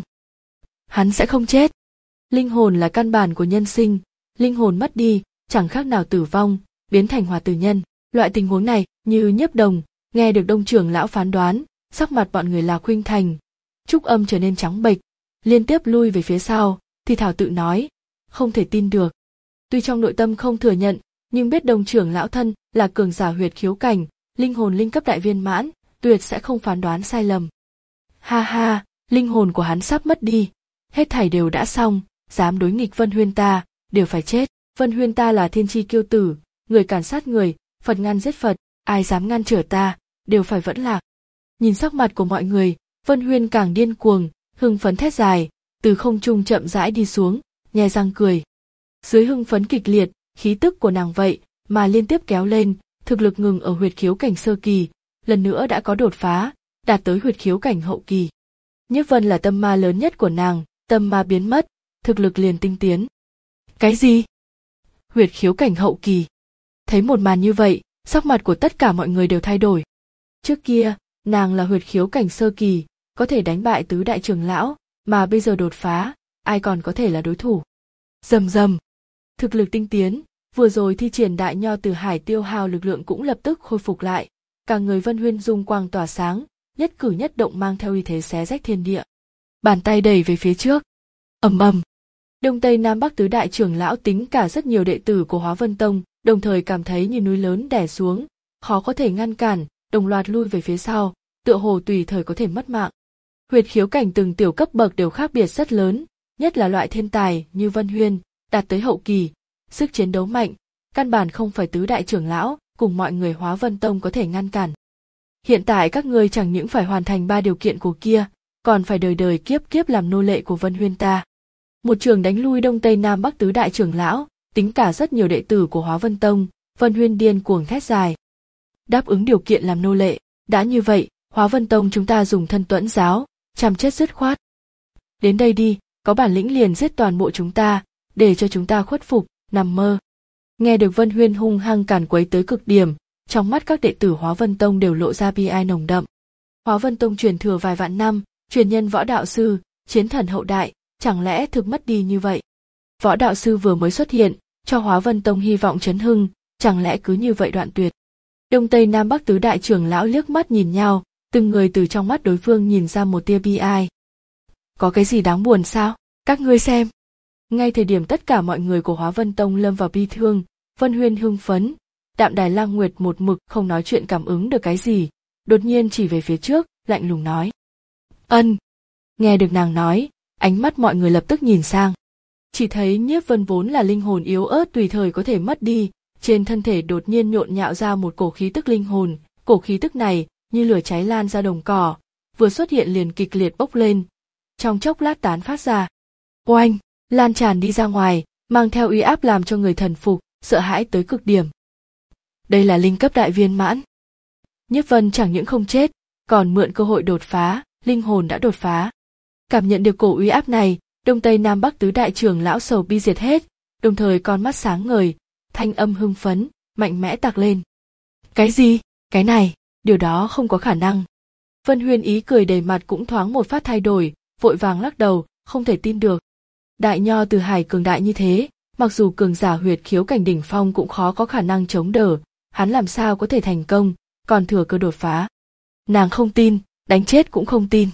Hắn sẽ không chết. Linh hồn là căn bản của nhân sinh, linh hồn mất đi, chẳng khác nào tử vong, biến thành hỏa tử nhân. Loại tình huống này, như Nhiếp Đồng, nghe được Đông trưởng lão phán đoán, sắc mặt bọn người là Khuynh Thành, Trúc Âm trở nên trắng bệch, liên tiếp lui về phía sau, thì thảo tự nói, không thể tin được. Tuy trong nội tâm không thừa nhận, nhưng biết Đông trưởng lão thân là cường giả huyệt khiếu cảnh, linh hồn linh cấp đại viên mãn, tuyệt sẽ không phán đoán sai lầm. Ha ha, linh hồn của hắn sắp mất đi, hết thảy đều đã xong, dám đối nghịch Vân Huyên ta, đều phải chết. Vân Huyên ta là thiên chi kiêu tử, người càn sát người, Phật ngăn giết Phật, ai dám ngăn trở ta, đều phải vẫn lạc. Nhìn sắc mặt của mọi người, Vân Huyên càng điên cuồng, hưng phấn thét dài, từ không trung chậm rãi đi xuống, nhe răng cười. Dưới hưng phấn kịch liệt, khí tức của nàng vậy mà liên tiếp kéo lên, thực lực ngừng ở huyệt khiếu cảnh sơ kỳ, lần nữa đã có đột phá, đạt tới huyệt khiếu cảnh hậu kỳ. Nhiếp Vân là tâm ma lớn nhất của nàng, tâm ma biến mất, thực lực liền tinh tiến. Cái gì? Huyệt khiếu cảnh hậu kỳ. Thấy một màn như vậy, sắc mặt của tất cả mọi người đều thay đổi. Trước kia, nàng là huyệt khiếu cảnh sơ kỳ, có thể đánh bại tứ đại trưởng lão, mà bây giờ đột phá, ai còn có thể là đối thủ. Rầm rầm. Thực lực tinh tiến, vừa rồi thi triển Đại Nho Tử Hải tiêu hao lực lượng cũng lập tức khôi phục lại, cả người Vân Huyên dung quang tỏa sáng, nhất cử nhất động mang theo uy thế xé rách thiên địa. Bàn tay đẩy về phía trước. Ầm ầm. Đông Tây Nam Bắc tứ đại trưởng lão tính cả rất nhiều đệ tử của Hóa Vân Tông, đồng thời cảm thấy như núi lớn đè xuống, khó có thể ngăn cản, đồng loạt lui về phía sau, tựa hồ tùy thời có thể mất mạng. Huyệt khiếu cảnh từng tiểu cấp bậc đều khác biệt rất lớn, nhất là loại thiên tài như Vân Huyên, đạt tới hậu kỳ, sức chiến đấu mạnh, căn bản không phải tứ đại trưởng lão cùng mọi người Hóa Vân Tông có thể ngăn cản. Hiện tại các ngươi chẳng những phải hoàn thành ba điều kiện của kia, còn phải đời đời kiếp kiếp làm nô lệ của Vân Huyên ta. Một trường đánh lui Đông Tây Nam Bắc tứ đại trưởng lão, tính cả rất nhiều đệ tử của Hóa Vân Tông, Vân Huyên điên cuồng thét dài. Đáp ứng điều kiện làm nô lệ, đã như vậy, Hóa Vân Tông chúng ta dùng thân tuẫn giáo, chăm chết dứt khoát. Đến đây đi, có bản lĩnh liền giết toàn bộ chúng ta, để cho chúng ta khuất phục, nằm mơ. Nghe được Vân Huyên hung hăng càn quấy tới cực điểm, trong mắt các đệ tử Hóa Vân Tông đều lộ ra bi ai nồng đậm. Hóa Vân Tông truyền thừa vài vạn năm, truyền nhân võ đạo sư, chiến thần hậu đại, chẳng lẽ thực mất đi như vậy? Võ đạo sư vừa mới xuất hiện, cho Hóa Vân Tông hy vọng chấn hưng, chẳng lẽ cứ như vậy đoạn tuyệt? Đông Tây Nam Bắc tứ đại trưởng lão liếc mắt nhìn nhau, từng người từ trong mắt đối phương nhìn ra một tia bi ai. Có cái gì đáng buồn sao? Các ngươi xem. Ngay thời điểm tất cả mọi người của Hóa Vân Tông lâm vào bi thương, Vân Huyên hưng phấn, Đạm Đài Lang Nguyệt một mực không nói chuyện cảm ứng được cái gì, đột nhiên chỉ về phía trước, lạnh lùng nói. Ân. Nghe được nàng nói, ánh mắt mọi người lập tức nhìn sang. Chỉ thấy Nhiếp Vân vốn là linh hồn yếu ớt tùy thời có thể mất đi, trên thân thể đột nhiên nhộn nhạo ra một cổ khí tức linh hồn, cổ khí tức này như lửa cháy lan ra đồng cỏ, vừa xuất hiện liền kịch liệt bốc lên, trong chốc lát tán phát ra. Oanh, lan tràn đi ra ngoài, mang theo uy áp làm cho người thần phục, sợ hãi tới cực điểm. Đây là linh cấp đại viên mãn. Nhiếp Vân chẳng những không chết, còn mượn cơ hội đột phá, linh hồn đã đột phá. Cảm nhận được cổ uy áp này, Đông Tây Nam Bắc tứ đại trưởng lão sầu bi diệt hết, đồng thời con mắt sáng ngời, thanh âm hưng phấn, mạnh mẽ tạc lên. Cái gì? Cái này, điều đó không có khả năng. Vân Huyên ý cười đầy mặt cũng thoáng một phát thay đổi, vội vàng lắc đầu, không thể tin được. Đại Nho Từ Hải cường đại như thế, mặc dù cường giả huyệt khiếu cảnh đỉnh phong cũng khó có khả năng chống đỡ, hắn làm sao có thể thành công, còn thừa cơ đột phá. Nàng không tin, đánh chết cũng không tin.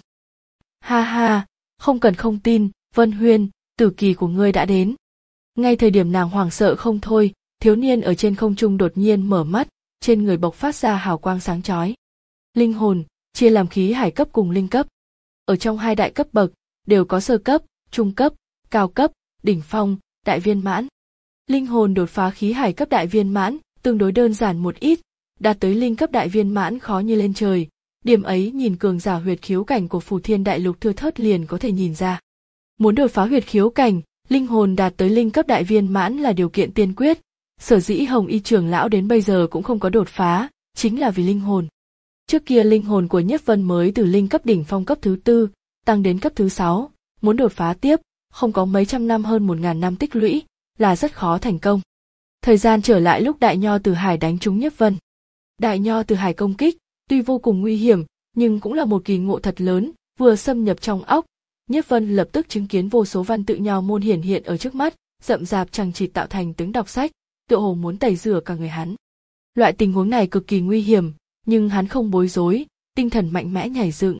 Ha ha, không cần không tin, Vân Huyên, tử kỳ của ngươi đã đến. Ngay thời điểm nàng hoảng sợ không thôi, thiếu niên ở trên không trung đột nhiên mở mắt, trên người bộc phát ra hào quang sáng chói. Linh hồn, chia làm khí hải cấp cùng linh cấp. Ở trong hai đại cấp bậc, đều có sơ cấp, trung cấp, cao cấp, đỉnh phong, đại viên mãn. Linh hồn đột phá khí hải cấp đại viên mãn, tương đối đơn giản một ít, đạt tới linh cấp đại viên mãn khó như lên trời. Điểm ấy nhìn cường giả huyệt khiếu cảnh của Phù Thiên Đại Lục thưa thớt liền có thể nhìn ra. Muốn đột phá huyệt khiếu cảnh, linh hồn đạt tới linh cấp đại viên mãn là điều kiện tiên quyết. Sở dĩ Hồng Y trưởng lão đến bây giờ cũng không có đột phá, chính là vì linh hồn. Trước kia linh hồn của Nhiếp Vân mới từ linh cấp đỉnh phong cấp thứ tư, tăng đến cấp thứ sáu, muốn đột phá tiếp, không có mấy trăm năm hơn một ngàn năm tích lũy, là rất khó thành công. Thời gian trở lại lúc Đại Nho Từ Hải đánh trúng Nhiếp Vân. Đại Nho Từ Hải công kích, tuy vô cùng nguy hiểm, nhưng cũng là một kỳ ngộ thật lớn, vừa xâm nhập trong óc, Nhiếp Vân lập tức chứng kiến vô số văn tự nho môn hiển hiện ở trước mắt, rậm rạp chằng chịt tạo thành tiếng đọc sách, tựa hồ muốn tẩy rửa cả người hắn. Loại tình huống này cực kỳ nguy hiểm, nhưng hắn không bối rối, tinh thần mạnh mẽ nhảy dựng.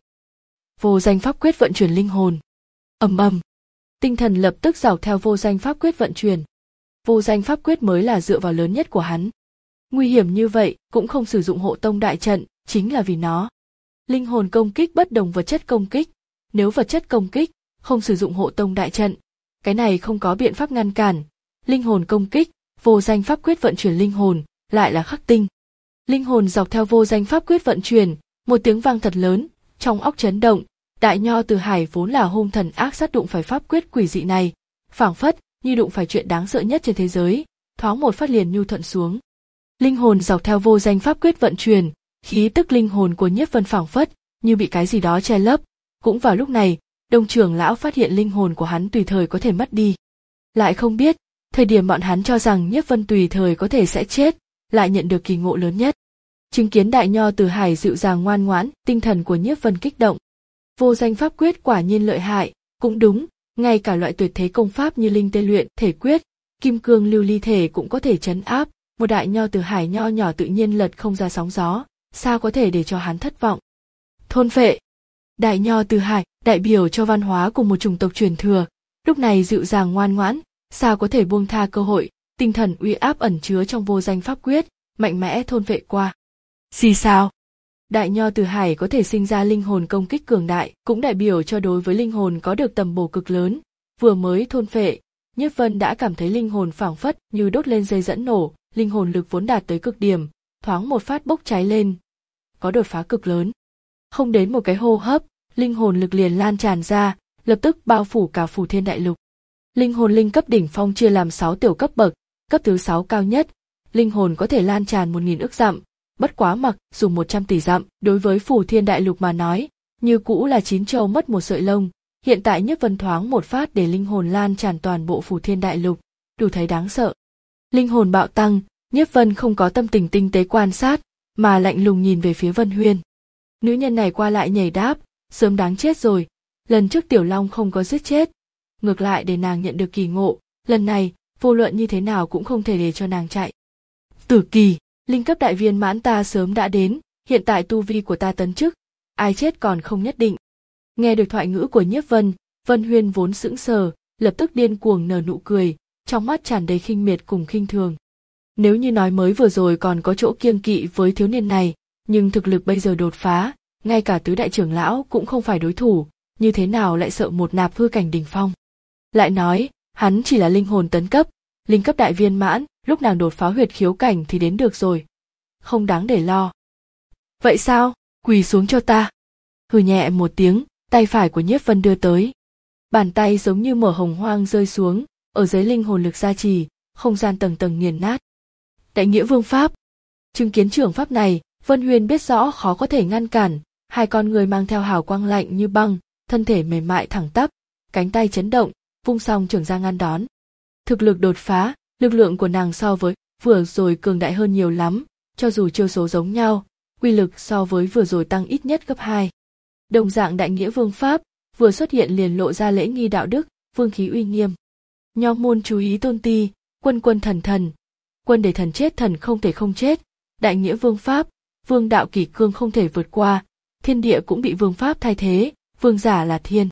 Vô danh pháp quyết vận chuyển linh hồn. Ầm ầm. Tinh thần lập tức dọc theo vô danh pháp quyết vận chuyển. Vô danh pháp quyết mới là dựa vào lớn nhất của hắn. Nguy hiểm như vậy cũng không sử dụng hộ tông đại trận, chính là vì nó. Linh hồn công kích bất đồng vật chất công kích, nếu vật chất công kích, không sử dụng hộ tông đại trận, cái này không có biện pháp ngăn cản. Linh hồn công kích, vô danh pháp quyết vận chuyển linh hồn, lại là khắc tinh. Linh hồn dọc theo vô danh pháp quyết vận chuyển, một tiếng vang thật lớn, trong óc chấn động, Đại Nho Từ Hải vốn là hung thần ác sát đụng phải pháp quyết quỷ dị này, phảng phất như đụng phải chuyện đáng sợ nhất trên thế giới, thoáng một phát liền nhu thuận xuống. Linh hồn dọc theo vô danh pháp quyết vận chuyển, khí tức linh hồn của Nhiếp Vân phảng phất như bị cái gì đó che lấp. Cũng vào lúc này, Đông trưởng lão phát hiện linh hồn của hắn tùy thời có thể mất đi. Lại không biết, thời điểm bọn hắn cho rằng Nhiếp Vân tùy thời có thể sẽ chết, lại nhận được kỳ ngộ lớn nhất. Chứng kiến Đại Nho Từ Hải dịu dàng ngoan ngoãn, tinh thần của Nhiếp Vân kích động. Vô danh pháp quyết quả nhiên lợi hại, cũng đúng, ngay cả loại tuyệt thế công pháp như linh tê luyện thể quyết, kim cương lưu ly thể cũng có thể trấn áp, một Đại Nho Từ Hải nho nhỏ tự nhiên lật không ra sóng gió, sao có thể để cho hắn thất vọng. Thôn phệ. Đại Nho Từ Hải, đại biểu cho văn hóa của một chủng tộc truyền thừa, lúc này dịu dàng ngoan ngoãn, sao có thể buông tha cơ hội, tinh thần uy áp ẩn chứa trong vô danh pháp quyết, mạnh mẽ thôn phệ qua. Gì sao? Đại Nho Từ Hải có thể sinh ra linh hồn công kích cường đại, cũng đại biểu cho đối với linh hồn có được tầm bổ cực lớn, vừa mới thôn phệ, Nhiếp Vân đã cảm thấy linh hồn phảng phất như đốt lên dây dẫn nổ, linh hồn lực vốn đạt tới cực điểm, thoáng một phát bốc cháy lên. có đột phá cực lớn. Không đến một cái hô hấp, linh hồn lực liền lan tràn ra, lập tức bao phủ cả Phù Thiên Đại Lục. Linh hồn linh cấp đỉnh phong chia làm sáu tiểu cấp bậc, cấp thứ sáu cao nhất, linh hồn có thể lan tràn một nghìn ức dặm, bất quá mặc dùng một trăm tỷ dặm, đối với Phù Thiên Đại Lục mà nói, như cũ là chín châu mất một sợi lông. Hiện tại Nhiếp Vân thoáng một phát để linh hồn lan tràn toàn bộ Phù Thiên Đại Lục, đủ thấy đáng sợ. Linh hồn bạo tăng, Nhiếp Vân không có tâm tình tinh tế quan sát, mà lạnh lùng nhìn về phía Vân Huyên. Nữ nhân này qua lại nhảy đáp, sớm đáng chết rồi, lần trước Tiểu Long không có giết chết, ngược lại để nàng nhận được kỳ ngộ, lần này, vô luận như thế nào cũng không thể để cho nàng chạy. Tử kỳ, linh cấp đại viên mãn ta sớm đã đến, hiện tại tu vi của ta tấn chức, ai chết còn không nhất định. Nghe được thoại ngữ của Nhiếp Vân, Vân Huyên vốn sững sờ, lập tức điên cuồng nở nụ cười, trong mắt tràn đầy khinh miệt cùng khinh thường. Nếu như nói mới vừa rồi còn có chỗ kiêng kỵ với thiếu niên này, nhưng thực lực bây giờ đột phá, ngay cả tứ đại trưởng lão cũng không phải đối thủ, như thế nào lại sợ một nạp hư cảnh đỉnh phong. Lại nói, hắn chỉ là linh hồn tấn cấp, linh cấp đại viên mãn, lúc nàng đột phá huyệt khiếu cảnh thì đến được rồi. Không đáng để lo. Vậy sao, quỳ xuống cho ta. Hừ nhẹ một tiếng, tay phải của Nhiếp Vân đưa tới. Bàn tay giống như mở hồng hoang rơi xuống, ở dưới linh hồn lực gia trì, không gian tầng tầng nghiền nát. Đại nghĩa vương pháp. Chứng kiến trưởng pháp này, Vân Huyên biết rõ khó có thể ngăn cản, hai con người mang theo hào quang lạnh như băng, thân thể mềm mại thẳng tắp, cánh tay chấn động, vung song trưởng ra ngăn đón. Thực lực đột phá, lực lượng của nàng so với vừa rồi cường đại hơn nhiều lắm, cho dù chiêu số giống nhau, uy lực so với vừa rồi tăng ít nhất gấp hai. Đồng dạng đại nghĩa vương pháp, vừa xuất hiện liền lộ ra lễ nghi đạo đức, vương khí uy nghiêm. Nho môn chú ý tôn ti, quân quân thần thần, quân để thần chết thần không thể không chết, đại nghĩa vương pháp, vương đạo kỷ cương không thể vượt qua, thiên địa cũng bị vương pháp thay thế, vương giả là thiên.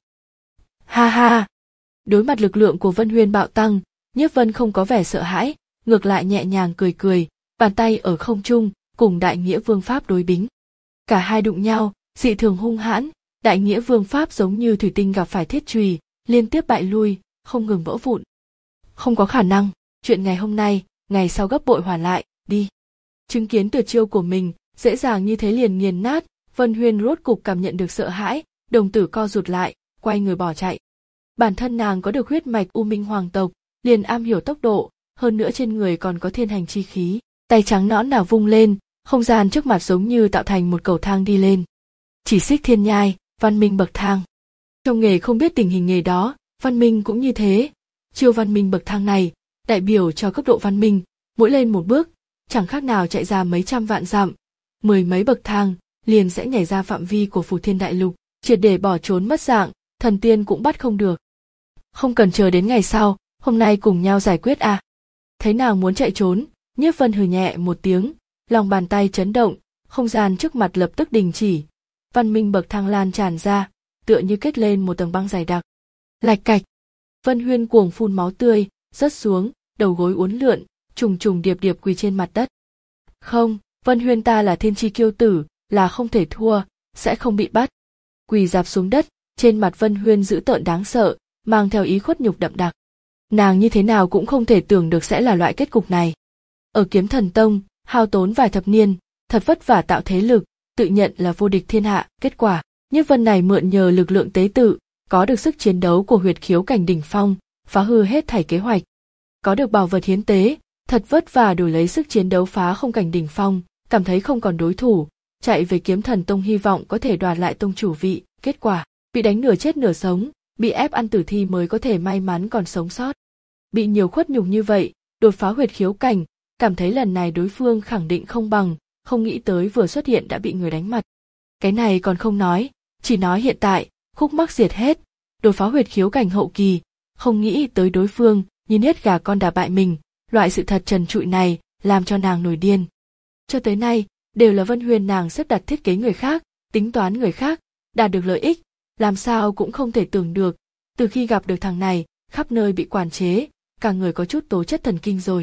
Ha ha! Đối mặt lực lượng của Vân Huyên bạo tăng, Nhiếp Vân không có vẻ sợ hãi, ngược lại nhẹ nhàng cười cười, bàn tay ở không trung, cùng đại nghĩa vương pháp đối bính. Cả hai đụng nhau, dị thường hung hãn, đại nghĩa vương pháp giống như thủy tinh gặp phải thiết chùy, liên tiếp bại lui, không ngừng vỡ vụn. Không có khả năng, chuyện ngày hôm nay, ngày sau gấp bội hoàn lại, đi. Chứng kiến tuyệt chiêu của mình, dễ dàng như thế liền nghiền nát, Vân Huyên rốt cục cảm nhận được sợ hãi, đồng tử co rụt lại, quay người bỏ chạy. Bản thân nàng có được huyết mạch U Minh hoàng tộc, liền am hiểu tốc độ, hơn nữa trên người còn có thiên hành chi khí, tay trắng nõn nào vung lên, không gian trước mặt giống như tạo thành một cầu thang đi lên. Chỉ xích thiên nhai, văn minh bậc thang. Trong nghề không biết tình hình nghề đó, văn minh cũng như thế. Chiêu văn minh bậc thang này, đại biểu cho cấp độ văn minh, mỗi lên một bước, chẳng khác nào chạy ra mấy trăm vạn dặm, mười mấy bậc thang, liền sẽ nhảy ra phạm vi của Phù Thiên Đại Lục, triệt để bỏ trốn mất dạng, thần tiên cũng bắt không được. Không cần chờ đến ngày sau, hôm nay cùng nhau giải quyết à. Thấy nàng muốn chạy trốn, Nhiếp Vân hừ nhẹ một tiếng, lòng bàn tay chấn động, không gian trước mặt lập tức đình chỉ. Văn minh bậc thang lan tràn ra, tựa như kết lên một tầng băng dày đặc. Lạch cạch, Vân Huyên cuồng phun máu tươi, rớt xuống, đầu gối uốn lượn, trùng trùng điệp điệp quỳ trên mặt đất. Không, Vân Huyên ta là thiên chi kiêu tử, là không thể thua, sẽ không bị bắt. Quỳ rạp xuống đất, trên mặt Vân Huyên dữ tợn đáng sợ, mang theo ý khuất nhục đậm đặc. Nàng như thế nào cũng không thể tưởng được sẽ là loại kết cục này. Ở Kiếm Thần Tông, hao tốn vài thập niên, thật vất vả tạo thế lực, tự nhận là vô địch thiên hạ, kết quả, Nhiếp Vân này mượn nhờ lực lượng tế tự, có được sức chiến đấu của huyệt khiếu cảnh đỉnh phong, phá hư hết thảy kế hoạch. Có được bảo vật hiến tế, thật vất vả đổi lấy sức chiến đấu phá không cảnh đỉnh phong, cảm thấy không còn đối thủ, chạy về Kiếm Thần Tông hy vọng có thể đoạt lại tông chủ vị, kết quả, bị đánh nửa chết nửa sống, bị ép ăn tử thi mới có thể may mắn còn sống sót. Bị nhiều khuất nhục như vậy, đột phá huyệt khiếu cảnh, cảm thấy lần này đối phương khẳng định không bằng, không nghĩ tới vừa xuất hiện đã bị người đánh mặt. Cái này còn không nói, chỉ nói hiện tại, khúc mắc diệt hết, đột phá huyệt khiếu cảnh hậu kỳ, không nghĩ tới đối phương, như niết gà con đả bại mình, loại sự thật trần trụi này, làm cho nàng nổi điên. Cho tới nay, đều là Vân Huyên nàng xếp đặt thiết kế người khác, tính toán người khác, đạt được lợi ích, làm sao cũng không thể tưởng được, từ khi gặp được thằng này, khắp nơi bị quản chế, cả người có chút tố chất thần kinh rồi.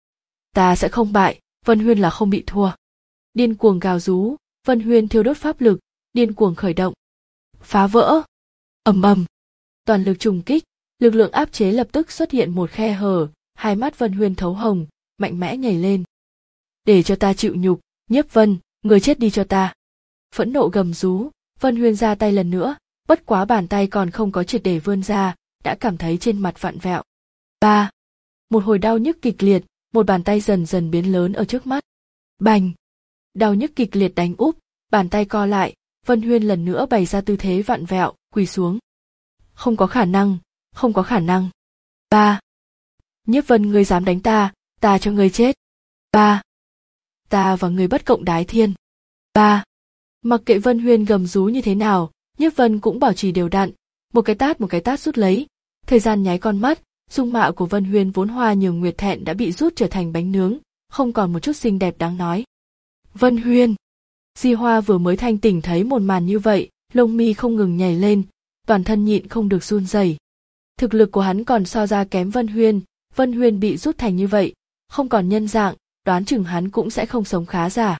Ta sẽ không bại, Vân Huyên là không bị thua. Điên cuồng gào rú, Vân Huyên thiêu đốt pháp lực, điên cuồng khởi động. Phá vỡ, ầm ầm, toàn lực trùng kích, lực lượng áp chế lập tức xuất hiện một khe hở, hai mắt Vân Huyên thấu hồng, mạnh mẽ nhảy lên. Để cho ta chịu nhục, Nhiếp Vân, người chết đi cho ta. phẫn nộ gầm rú. Vân Huyên ra tay lần nữa, bất quá bàn tay còn không có triệt để vươn ra, đã cảm thấy trên mặt vặn vẹo. Ba. Một hồi đau nhức kịch liệt, một bàn tay dần dần biến lớn ở trước mắt. Bành. Đau nhức kịch liệt đánh úp, bàn tay co lại, Vân Huyên lần nữa bày ra tư thế vặn vẹo, quỳ xuống. Không có khả năng, không có khả năng. Ba. Nhiếp Vân, ngươi dám đánh ta, ta cho ngươi chết. Ba. Ta và ngươi bất cộng đái thiên. Ba. Mặc kệ Vân Huyên gầm rú như thế nào, Nhiếp Vân cũng bảo trì đều đặn, một cái tát một cái tát rút lấy. Thời gian nháy con mắt, dung mạo của Vân Huyên vốn hoa nhường nguyệt thẹn đã bị rút trở thành bánh nướng, không còn một chút xinh đẹp đáng nói. Vân Huyên. Di Hoa vừa mới thanh tỉnh thấy một màn như vậy, lông mi không ngừng nhảy lên, toàn thân nhịn không được run rẩy. Thực lực của hắn còn so ra kém Vân Huyên, Vân Huyên bị rút thành như vậy, không còn nhân dạng, đoán chừng hắn cũng sẽ không sống khá giả.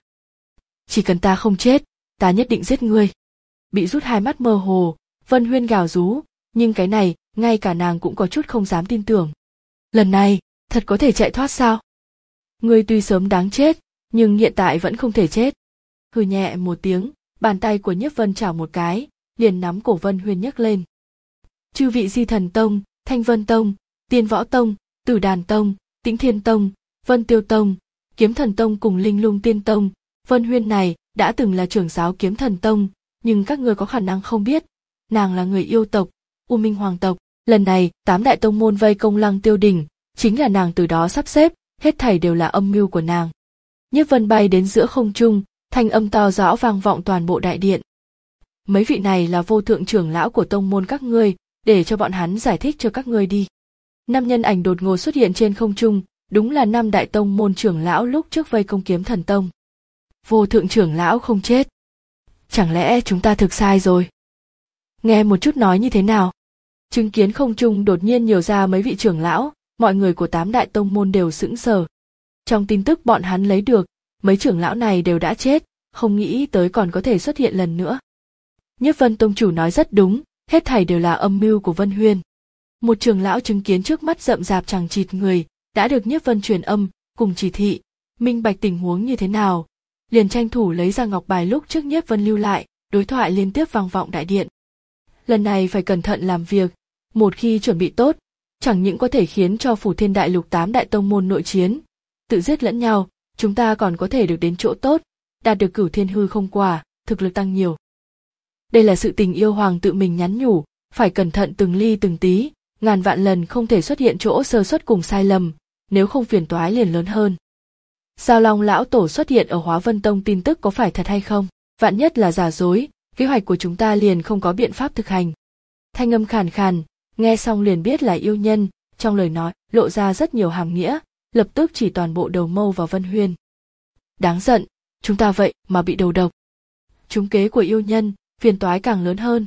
Chỉ cần ta không chết, ta nhất định giết ngươi. Bị rút hai mắt mơ hồ, Vân Huyên gào rú, nhưng cái này, ngay cả nàng cũng có chút không dám tin tưởng. Lần này, thật có thể chạy thoát sao? Ngươi tuy sớm đáng chết, nhưng hiện tại vẫn không thể chết. Hừ nhẹ một tiếng, bàn tay của Nhiếp Vân chảo một cái, liền nắm cổ Vân Huyên nhấc lên. Chư vị Di Thần Tông, Thanh Vân Tông, Tiên Võ Tông, Tử Đàn Tông, Tĩnh Thiên Tông, Vân Tiêu Tông, Kiếm Thần Tông cùng Linh Lung Tiên Tông, Vân Huyên này đã từng là trưởng giáo Kiếm Thần Tông, nhưng các ngươi có khả năng không biết, nàng là người yêu tộc, U Minh Hoàng tộc. Lần này, tám đại tông môn vây công Lăng Tiêu Đỉnh, chính là nàng từ đó sắp xếp, hết thảy đều là âm mưu của nàng. Nhiếp Vân bay đến giữa không trung, thanh âm to rõ vang vọng toàn bộ đại điện. Mấy vị này là vô thượng trưởng lão của tông môn các ngươi, để cho bọn hắn giải thích cho các ngươi đi. Năm nhân ảnh đột ngột xuất hiện trên không trung, đúng là năm đại tông môn trưởng lão lúc trước vây công Kiếm Thần Tông. Vô thượng trưởng lão không chết. Chẳng lẽ chúng ta thực sai rồi? Nghe một chút nói như thế nào? Chứng kiến không trung đột nhiên nhiều ra mấy vị trưởng lão, mọi người của tám đại tông môn đều sững sờ. Trong tin tức bọn hắn lấy được, mấy trưởng lão này đều đã chết, không nghĩ tới còn có thể xuất hiện lần nữa. Nhiếp Vân tông chủ nói rất đúng, hết thảy đều là âm mưu của Vân Huyên. Một trưởng lão chứng kiến trước mắt rậm rạp chằng chịt người, đã được Nhiếp Vân truyền âm, cùng chỉ thị, minh bạch tình huống như thế nào, liền tranh thủ lấy ra ngọc bài lúc trước Nhiếp Vân lưu lại, đối thoại liên tiếp vang vọng đại điện. Lần này phải cẩn thận làm việc, một khi chuẩn bị tốt, chẳng những có thể khiến cho Phủ Thiên Đại Lục tám đại tông môn nội chiến, tự giết lẫn nhau, chúng ta còn có thể được đến chỗ tốt, đạt được cửu thiên hư không quả, thực lực tăng nhiều. Đây là sự tình yêu hoàng tự mình nhắn nhủ, phải cẩn thận từng ly từng tí, ngàn vạn lần không thể xuất hiện chỗ sơ suất cùng sai lầm, nếu không phiền toái liền lớn hơn. Giao Long lão tổ xuất hiện ở Hóa Vân Tông tin tức có phải thật hay không? Vạn nhất là giả dối, kế hoạch của chúng ta liền không có biện pháp thực hành. Thanh âm khàn khàn, nghe xong liền biết là yêu nhân, trong lời nói lộ ra rất nhiều hàm nghĩa, lập tức chỉ toàn bộ đầu mâu vào Vân Huyên. Đáng giận, chúng ta vậy mà bị đầu độc. Trúng kế của yêu nhân, phiền toái càng lớn hơn.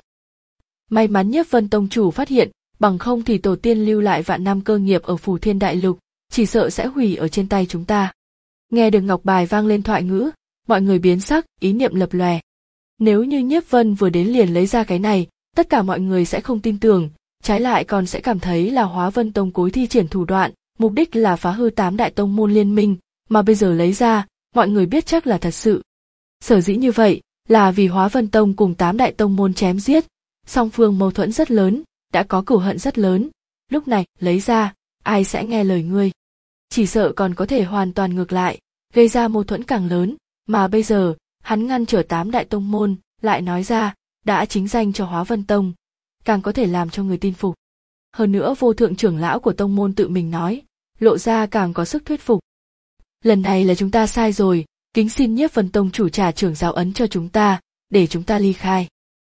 May mắn Nhiếp Vân tông chủ phát hiện, bằng không thì tổ tiên lưu lại vạn năm cơ nghiệp ở Phủ Thiên Đại Lục, chỉ sợ sẽ hủy ở trên tay chúng ta. Nghe được ngọc bài vang lên thoại ngữ, mọi người biến sắc, ý niệm lập lòe. Nếu như Nhiếp Vân vừa đến liền lấy ra cái này, tất cả mọi người sẽ không tin tưởng, trái lại còn sẽ cảm thấy là Hóa Vân Tông cố thi triển thủ đoạn, mục đích là phá hư tám đại tông môn liên minh, mà bây giờ lấy ra, mọi người biết chắc là thật sự. Sở dĩ như vậy, là vì Hóa Vân Tông cùng tám đại tông môn chém giết, song phương mâu thuẫn rất lớn, đã có cửu hận rất lớn, lúc này lấy ra, ai sẽ nghe lời ngươi? Chỉ sợ còn có thể hoàn toàn ngược lại, gây ra mâu thuẫn càng lớn, mà bây giờ, hắn ngăn trở tám đại tông môn, lại nói ra, đã chính danh cho Hóa Vân Tông, càng có thể làm cho người tin phục. Hơn nữa vô thượng trưởng lão của tông môn tự mình nói, lộ ra càng có sức thuyết phục. Lần này là chúng ta sai rồi, kính xin Nhiếp Vân tông chủ trả trưởng giáo ấn cho chúng ta, để chúng ta ly khai.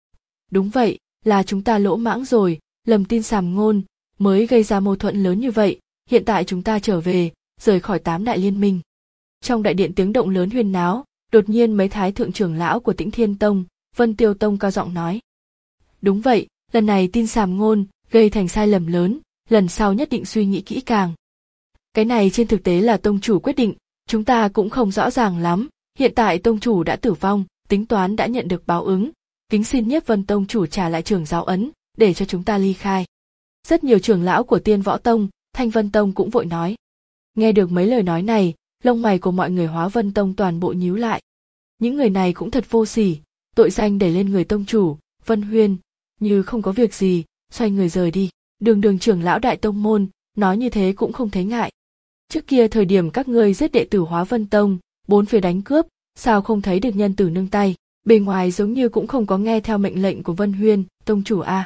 Đúng vậy, là chúng ta lỗ mãng rồi, lầm tin sàm ngôn, mới gây ra mâu thuẫn lớn như vậy, hiện tại chúng ta trở về, rời khỏi tám đại liên minh. Trong đại điện tiếng động lớn huyên náo, đột nhiên mấy thái thượng trưởng lão của Tĩnh Thiên Tông, Vân Tiêu Tông cao giọng nói. Đúng vậy, lần này tin sàm ngôn, gây thành sai lầm lớn, lần sau nhất định suy nghĩ kỹ càng. Cái này trên thực tế là tông chủ quyết định, chúng ta cũng không rõ ràng lắm, hiện tại tông chủ đã tử vong, tính toán đã nhận được báo ứng, kính xin Nhiếp Vân tông chủ trả lại trưởng giáo ấn, để cho chúng ta ly khai. Rất nhiều trưởng lão của Tiên Võ Tông, Thanh Vân Tông cũng vội nói. Nghe được mấy lời nói này, lông mày của mọi người Hóa Vân Tông toàn bộ nhíu lại. Những người này cũng thật vô sỉ, tội danh đẩy lên người tông chủ Vân Huyên, như không có việc gì, xoay người rời đi. Đường Đường trưởng lão đại tông môn, nói như thế cũng không thấy ngại. Trước kia thời điểm các ngươi giết đệ tử Hóa Vân Tông, bốn phía đánh cướp, sao không thấy được nhân tử nương tay, bề ngoài giống như cũng không có nghe theo mệnh lệnh của Vân Huyên, tông chủ a. À.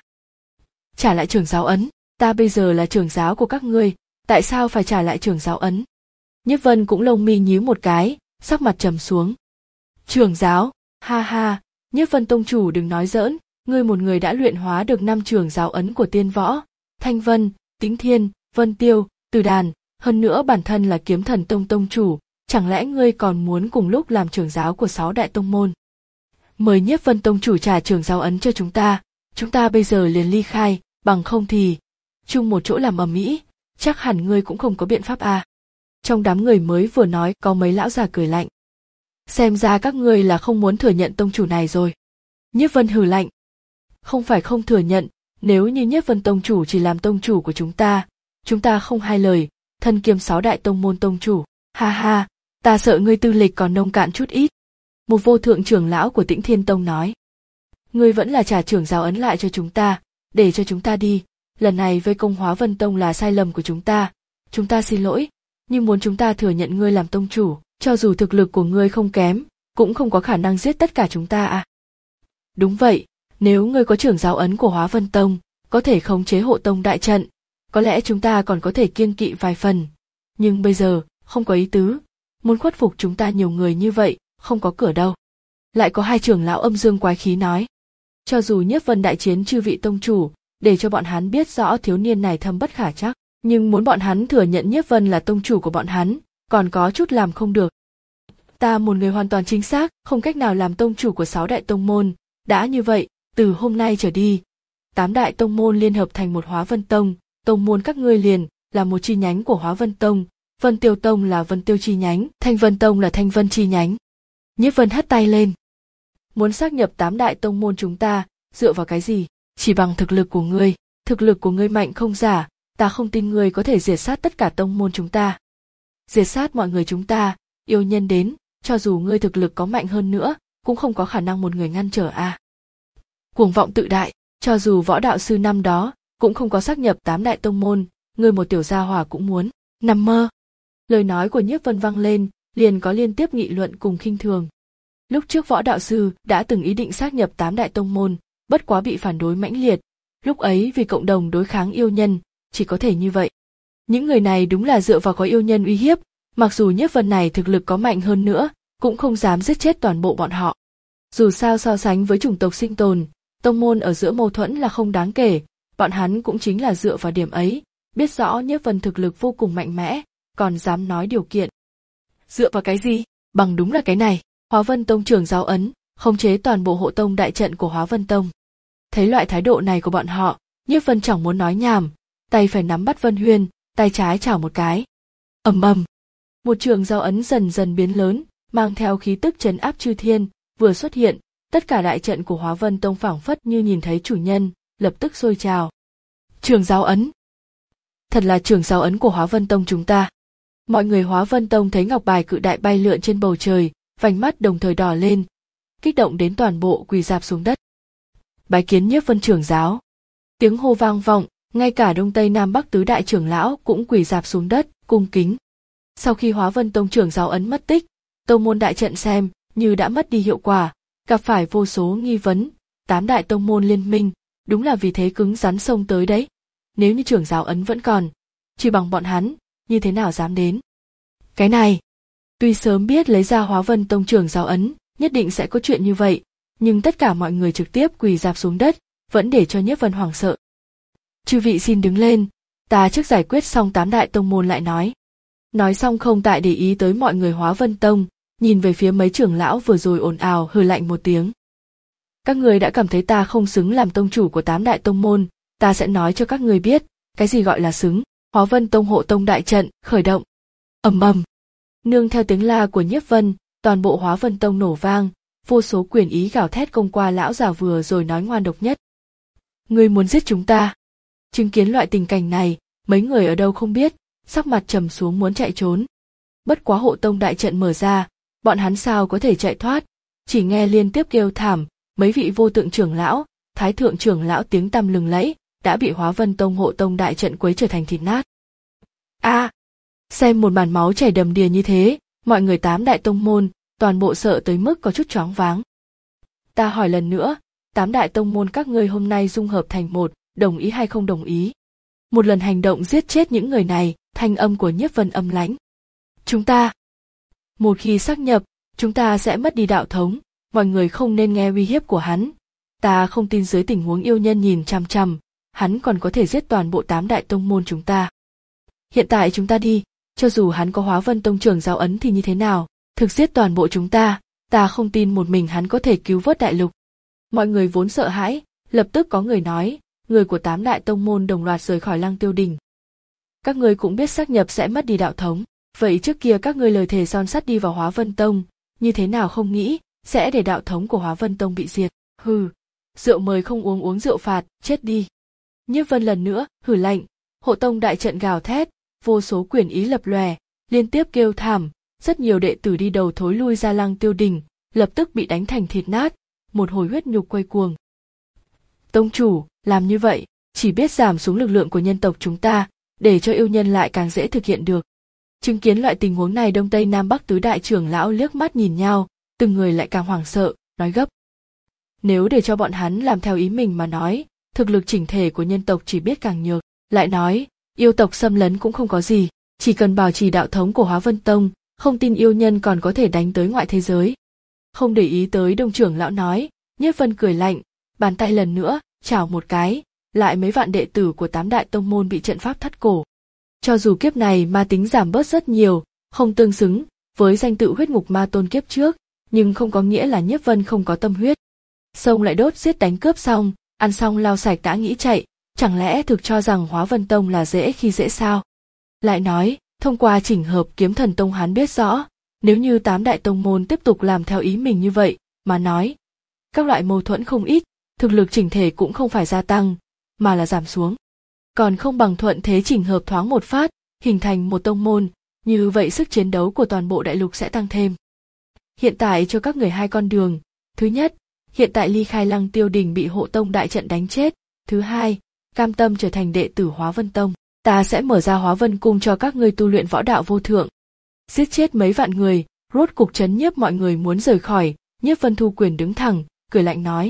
Trả lại trưởng giáo ấn, ta bây giờ là trưởng giáo của các ngươi, tại sao phải trả lại trưởng giáo ấn? Nhiếp Vân cũng lông mi nhíu một cái, sắc mặt trầm xuống. Trưởng giáo, ha ha, Nhiếp Vân tông chủ đừng nói giỡn, ngươi một người đã luyện hóa được năm trưởng giáo ấn của tiên võ, Thanh Vân, Tĩnh Thiên, Vân Tiêu, Từ Đàn, hơn nữa bản thân là Kiếm Thần Tông tông chủ, chẳng lẽ ngươi còn muốn cùng lúc làm trưởng giáo của sáu đại tông môn? Mời Nhiếp Vân tông chủ trả trưởng giáo ấn cho chúng ta, chúng ta bây giờ liền ly khai, bằng không thì chung một chỗ làm ầm ĩ, chắc hẳn ngươi cũng không có biện pháp à. Trong đám người mới vừa nói có mấy lão già cười lạnh. Xem ra các ngươi là không muốn thừa nhận tông chủ này rồi. Nhiếp Vân hừ lạnh. Không phải không thừa nhận, nếu như Nhiếp Vân tông chủ chỉ làm tông chủ của chúng ta, chúng ta không hai lời, thân kiêm sáu đại tông môn tông chủ, ha ha, ta sợ ngươi tư lịch còn nông cạn chút ít. Một vô thượng trưởng lão của Tĩnh Thiên Tông nói. Ngươi vẫn là trả trưởng giáo ấn lại cho chúng ta, để cho chúng ta đi, lần này vây công Hóa Vân Tông là sai lầm của chúng ta, chúng ta xin lỗi, nhưng muốn chúng ta thừa nhận ngươi làm tông chủ, cho dù thực lực của ngươi không kém, cũng không có khả năng giết tất cả chúng ta à. Đúng vậy, nếu ngươi có trưởng giáo ấn của Hóa Vân Tông, có thể khống chế hộ tông đại trận, có lẽ chúng ta còn có thể kiêng kỵ vài phần, nhưng bây giờ, không có ý tứ, muốn khuất phục chúng ta nhiều người như vậy, không có cửa đâu. Lại có hai trưởng lão âm dương quái khí nói. Cho dù Nhiếp Vân đại chiến chư vị tông chủ, để cho bọn hắn biết rõ thiếu niên này thâm bất khả trắc, nhưng muốn bọn hắn thừa nhận Nhiếp Vân là tông chủ của bọn hắn, còn có chút làm không được. Ta một người hoàn toàn chính xác, không cách nào làm tông chủ của sáu đại tông môn, đã như vậy, từ hôm nay trở đi, tám đại tông môn liên hợp thành một Hóa Vân Tông, tông môn các ngươi liền là một chi nhánh của Hóa Vân Tông, Vân Tiêu Tông là Vân Tiêu chi nhánh, Thanh Vân Tông là Thanh Vân chi nhánh. Nhiếp Vân hất tay lên. Muốn xác nhập tám đại tông môn chúng ta, dựa vào cái gì? Chỉ bằng thực lực của ngươi, thực lực của ngươi mạnh không giả, ta không tin ngươi có thể diệt sát tất cả tông môn chúng ta. Diệt sát mọi người chúng ta, yêu nhân đến, cho dù ngươi thực lực có mạnh hơn nữa, cũng không có khả năng một người ngăn trở a. À. Cuồng vọng tự đại, cho dù võ đạo sư năm đó, cũng không có xác nhập tám đại tông môn, ngươi một tiểu gia hỏa cũng muốn, nằm mơ. Lời nói của Nhiếp Vân vang lên, liền có liên tiếp nghị luận cùng khinh thường. Lúc trước võ đạo sư đã từng ý định xác nhập tám đại tông môn, bất quá bị phản đối mãnh liệt, lúc ấy vì cộng đồng đối kháng yêu nhân, chỉ có thể như vậy. Những người này đúng là dựa vào có yêu nhân uy hiếp, mặc dù Nhiếp Vân này thực lực có mạnh hơn nữa, cũng không dám giết chết toàn bộ bọn họ. Dù sao so sánh với chủng tộc sinh tồn, tông môn ở giữa mâu thuẫn là không đáng kể, bọn hắn cũng chính là dựa vào điểm ấy, biết rõ Nhiếp Vân thực lực vô cùng mạnh mẽ, còn dám nói điều kiện. Dựa vào cái gì? Bằng đúng là cái này, Hóa Vân Tông trưởng giáo ấn, khống chế toàn bộ hộ tông đại trận của Hóa Vân Tông. Thấy loại thái độ này của bọn họ, Nhiếp Vân chẳng muốn nói nhảm, tay phải nắm bắt Vân Huyên, tay trái chảo một cái. Ầm ầm, một trường giáo ấn dần dần biến lớn, mang theo khí tức trấn áp chư thiên, vừa xuất hiện, tất cả đại trận của Hóa Vân Tông phảng phất như nhìn thấy chủ nhân, lập tức sôi trào. Trường giáo ấn, thật là trường giáo ấn của Hóa Vân Tông chúng ta. Mọi người Hóa Vân Tông thấy ngọc bài cự đại bay lượn trên bầu trời, vành mắt đồng thời đỏ lên, kích động đến toàn bộ quỳ rạp xuống đất. Bái kiến Nhiếp Vân trưởng giáo. Tiếng hô vang vọng, ngay cả Đông Tây Nam Bắc tứ đại trưởng lão cũng quỳ rạp xuống đất, cung kính. Sau khi Hóa Vân Tông trưởng giáo ấn mất tích, tông môn đại trận xem như đã mất đi hiệu quả, gặp phải vô số nghi vấn, tám đại tông môn liên minh, đúng là vì thế cứng rắn xông tới đấy. Nếu như trưởng giáo ấn vẫn còn, chỉ bằng bọn hắn, như thế nào dám đến? Cái này, tuy sớm biết lấy ra Hóa Vân Tông trưởng giáo ấn, nhất định sẽ có chuyện như vậy, nhưng tất cả mọi người trực tiếp quỳ rạp xuống đất, vẫn để cho Nhiếp Vân hoảng sợ. Chư vị xin đứng lên, ta trước giải quyết xong tám đại tông môn lại nói. Nói xong không tại để ý tới mọi người Hóa Vân Tông, nhìn về phía mấy trưởng lão vừa rồi ồn ào hừ lạnh một tiếng. Các người đã cảm thấy ta không xứng làm tông chủ của tám đại tông môn, ta sẽ nói cho các người biết, cái gì gọi là xứng. Hóa Vân Tông hộ tông đại trận khởi động. Ầm ầm. Nương theo tiếng la của Nhiếp Vân, toàn bộ Hóa Vân Tông nổ vang, vô số quyền ý gào thét công qua lão già vừa rồi nói ngoan độc nhất. Ngươi muốn giết chúng ta? Chứng kiến loại tình cảnh này, mấy người ở đâu không biết, sắc mặt trầm xuống muốn chạy trốn. Bất quá hộ tông đại trận mở ra, bọn hắn sao có thể chạy thoát, chỉ nghe liên tiếp kêu thảm, mấy vị vô tượng trưởng lão, thái thượng trưởng lão tiếng tăm lừng lẫy, đã bị Hóa Vân Tông hộ tông đại trận quấy trở thành thịt nát. A, à, xem một màn máu chảy đầm đìa như thế, mọi người tám đại tông môn, toàn bộ sợ tới mức có chút choáng váng. Ta hỏi lần nữa, tám đại tông môn các ngươi hôm nay dung hợp thành một, đồng ý hay không đồng ý? Một lần hành động giết chết những người này, thanh âm của Nhiếp Vân âm lãnh. Chúng ta, một khi xác nhập, chúng ta sẽ mất đi đạo thống, mọi người không nên nghe uy hiếp của hắn. Ta không tin dưới tình huống yêu nhân nhìn chằm chằm, hắn còn có thể giết toàn bộ tám đại tông môn chúng ta. Hiện tại chúng ta đi, cho dù hắn có Hóa Vân Tông trưởng giáo ấn thì như thế nào, thực giết toàn bộ chúng ta, ta không tin một mình hắn có thể cứu vớt đại lục. Mọi người vốn sợ hãi, lập tức có người nói, người của tám đại tông môn đồng loạt rời khỏi Lăng Tiêu Đình. Các ngươi cũng biết xác nhập sẽ mất đi đạo thống, vậy trước kia các ngươi lời thề son sắt đi vào Hóa Vân Tông, như thế nào không nghĩ, sẽ để đạo thống của Hóa Vân Tông bị diệt. Hừ, rượu mời không uống uống rượu phạt, chết đi. Nhiếp Vân lần nữa, hử lạnh, hộ tông đại trận gào thét, vô số quyền ý lập lòe, liên tiếp kêu thảm, rất nhiều đệ tử đi đầu thối lui ra Lăng Tiêu Đình, lập tức bị đánh thành thịt nát, một hồi huyết nhục quay cuồng. Tông chủ, làm như vậy, chỉ biết giảm xuống lực lượng của nhân tộc chúng ta, để cho yêu nhân lại càng dễ thực hiện được. Chứng kiến loại tình huống này Đông Tây Nam Bắc tứ đại trưởng lão liếc mắt nhìn nhau, từng người lại càng hoảng sợ, nói gấp. Nếu để cho bọn hắn làm theo ý mình mà nói, thực lực chỉnh thể của nhân tộc chỉ biết càng nhược, lại nói, yêu tộc xâm lấn cũng không có gì, chỉ cần bảo trì đạo thống của Hóa Vân Tông, không tin yêu nhân còn có thể đánh tới ngoại thế giới. Không để ý tới Đông trưởng lão nói, Nhiếp Vân cười lạnh, bàn tay lần nữa, chảo một cái, lại mấy vạn đệ tử của tám đại tông môn bị trận pháp thắt cổ. Cho dù kiếp này ma tính giảm bớt rất nhiều, không tương xứng với danh tự huyết ngục ma tôn kiếp trước, nhưng không có nghĩa là Nhiếp Vân không có tâm huyết. Xông lại đốt giết đánh cướp xong, ăn xong lao sạch đã nghĩ chạy, chẳng lẽ thực cho rằng Hóa Vân Tông là dễ khi dễ sao? Lại nói, thông qua chỉnh hợp Kiếm Thần Tông hắn biết rõ, nếu như tám đại tông môn tiếp tục làm theo ý mình như vậy, mà nói, các loại mâu thuẫn không ít, thực lực chỉnh thể cũng không phải gia tăng, mà là giảm xuống. Còn không bằng thuận thế chỉnh hợp thoáng một phát, hình thành một tông môn, như vậy sức chiến đấu của toàn bộ đại lục sẽ tăng thêm. Hiện tại cho các người hai con đường, thứ nhất, hiện tại ly khai Lăng Tiêu Đình bị hộ tông đại trận đánh chết, thứ hai, cam tâm trở thành đệ tử Hóa Vân Tông, ta sẽ mở ra Hóa Vân Cung cho các ngươi tu luyện võ đạo vô thượng. Giết chết mấy vạn người, rốt cục trấn nhiếp mọi người muốn rời khỏi, Nhiếp Vân thu quyền đứng thẳng, cười lạnh nói.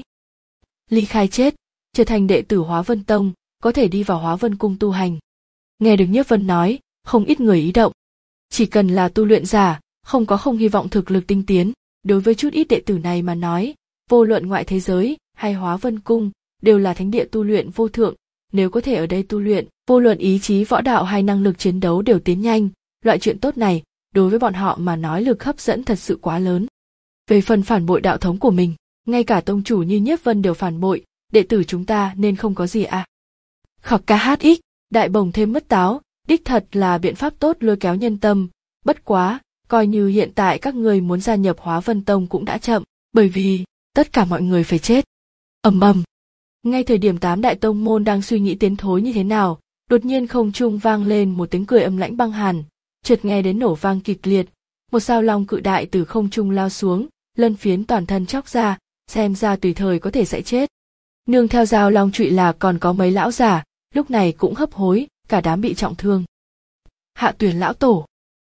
Ly khai chết, trở thành đệ tử Hóa Vân Tông, có thể đi vào Hóa Vân Cung tu hành. Nghe được Nhiếp Vân nói, không ít người ý động. Chỉ cần là tu luyện giả, không có không hy vọng thực lực tinh tiến, đối với chút ít đệ tử này mà nói, vô luận ngoại thế giới hay Hóa Vân Cung, đều là thánh địa tu luyện vô thượng, nếu có thể ở đây tu luyện, vô luận ý chí võ đạo hay năng lực chiến đấu đều tiến nhanh, loại chuyện tốt này, đối với bọn họ mà nói lực hấp dẫn thật sự quá lớn. Về phần phản bội đạo thống của mình, ngay cả tông chủ như Nhiếp Vân đều phản bội, đệ tử chúng ta nên không có gì à. Khọc ca hát ích, đại bồng thêm mất táo, đích thật là biện pháp tốt lôi kéo nhân tâm, bất quá, coi như hiện tại các người muốn gia nhập Hóa Vân Tông cũng đã chậm, bởi vì, tất cả mọi người phải chết. Ầm ầm. Ngay thời điểm tám đại tông môn đang suy nghĩ tiến thối như thế nào, đột nhiên không trung vang lên một tiếng cười âm lãnh băng hàn, chợt nghe đến nổ vang kịch liệt, một sao long cự đại từ không trung lao xuống, lân phiến toàn thân chóc ra, xem ra tùy thời có thể sẽ chết. Nương theo dao long trụy là còn có mấy lão giả, lúc này cũng hấp hối, cả đám bị trọng thương. Hạ Tuyển lão tổ,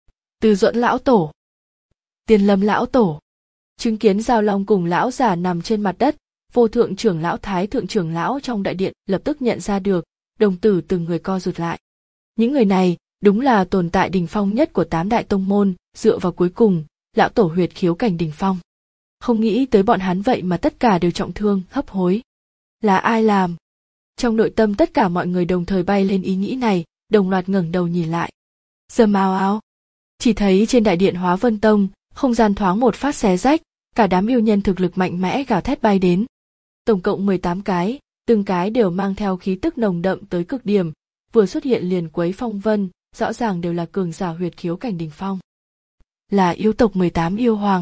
Từ Duẫn lão tổ, Tiền Lâm lão tổ. Chứng kiến dao long cùng lão giả nằm trên mặt đất, vô thượng trưởng lão thái thượng trưởng lão trong đại điện lập tức nhận ra được, đồng tử từng người co rụt lại. Những người này đúng là tồn tại đỉnh phong nhất của tám đại tông môn, dựa vào cuối cùng, lão tổ huyệt khiếu cảnh đỉnh phong. Không nghĩ tới bọn hắn vậy mà tất cả đều trọng thương, hấp hối. Là ai làm? Trong nội tâm tất cả mọi người đồng thời bay lên ý nghĩ này, đồng loạt ngẩng đầu nhìn lại. Rầm ào ào. Chỉ thấy trên đại điện Hóa Vân Tông, không gian thoáng một phát xé rách, cả đám yêu nhân thực lực mạnh mẽ gào thét bay đến. Tổng cộng mười tám cái, từng cái đều mang theo khí tức nồng đậm tới cực điểm, vừa xuất hiện liền quấy phong vân, rõ ràng đều là cường giả huyệt khiếu cảnh đỉnh phong. Là yêu tộc mười tám yêu hoàng.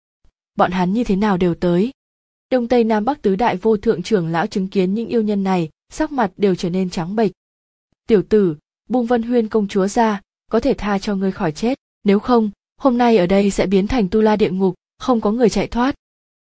Bọn hắn như thế nào đều tới? Đông Tây Nam Bắc tứ đại vô thượng trưởng lão chứng kiến những yêu nhân này, sắc mặt đều trở nên trắng bệch. Tiểu tử, buông Vân Huyên công chúa ra, có thể tha cho ngươi khỏi chết, nếu không, hôm nay ở đây sẽ biến thành tu la địa ngục, không có người chạy thoát.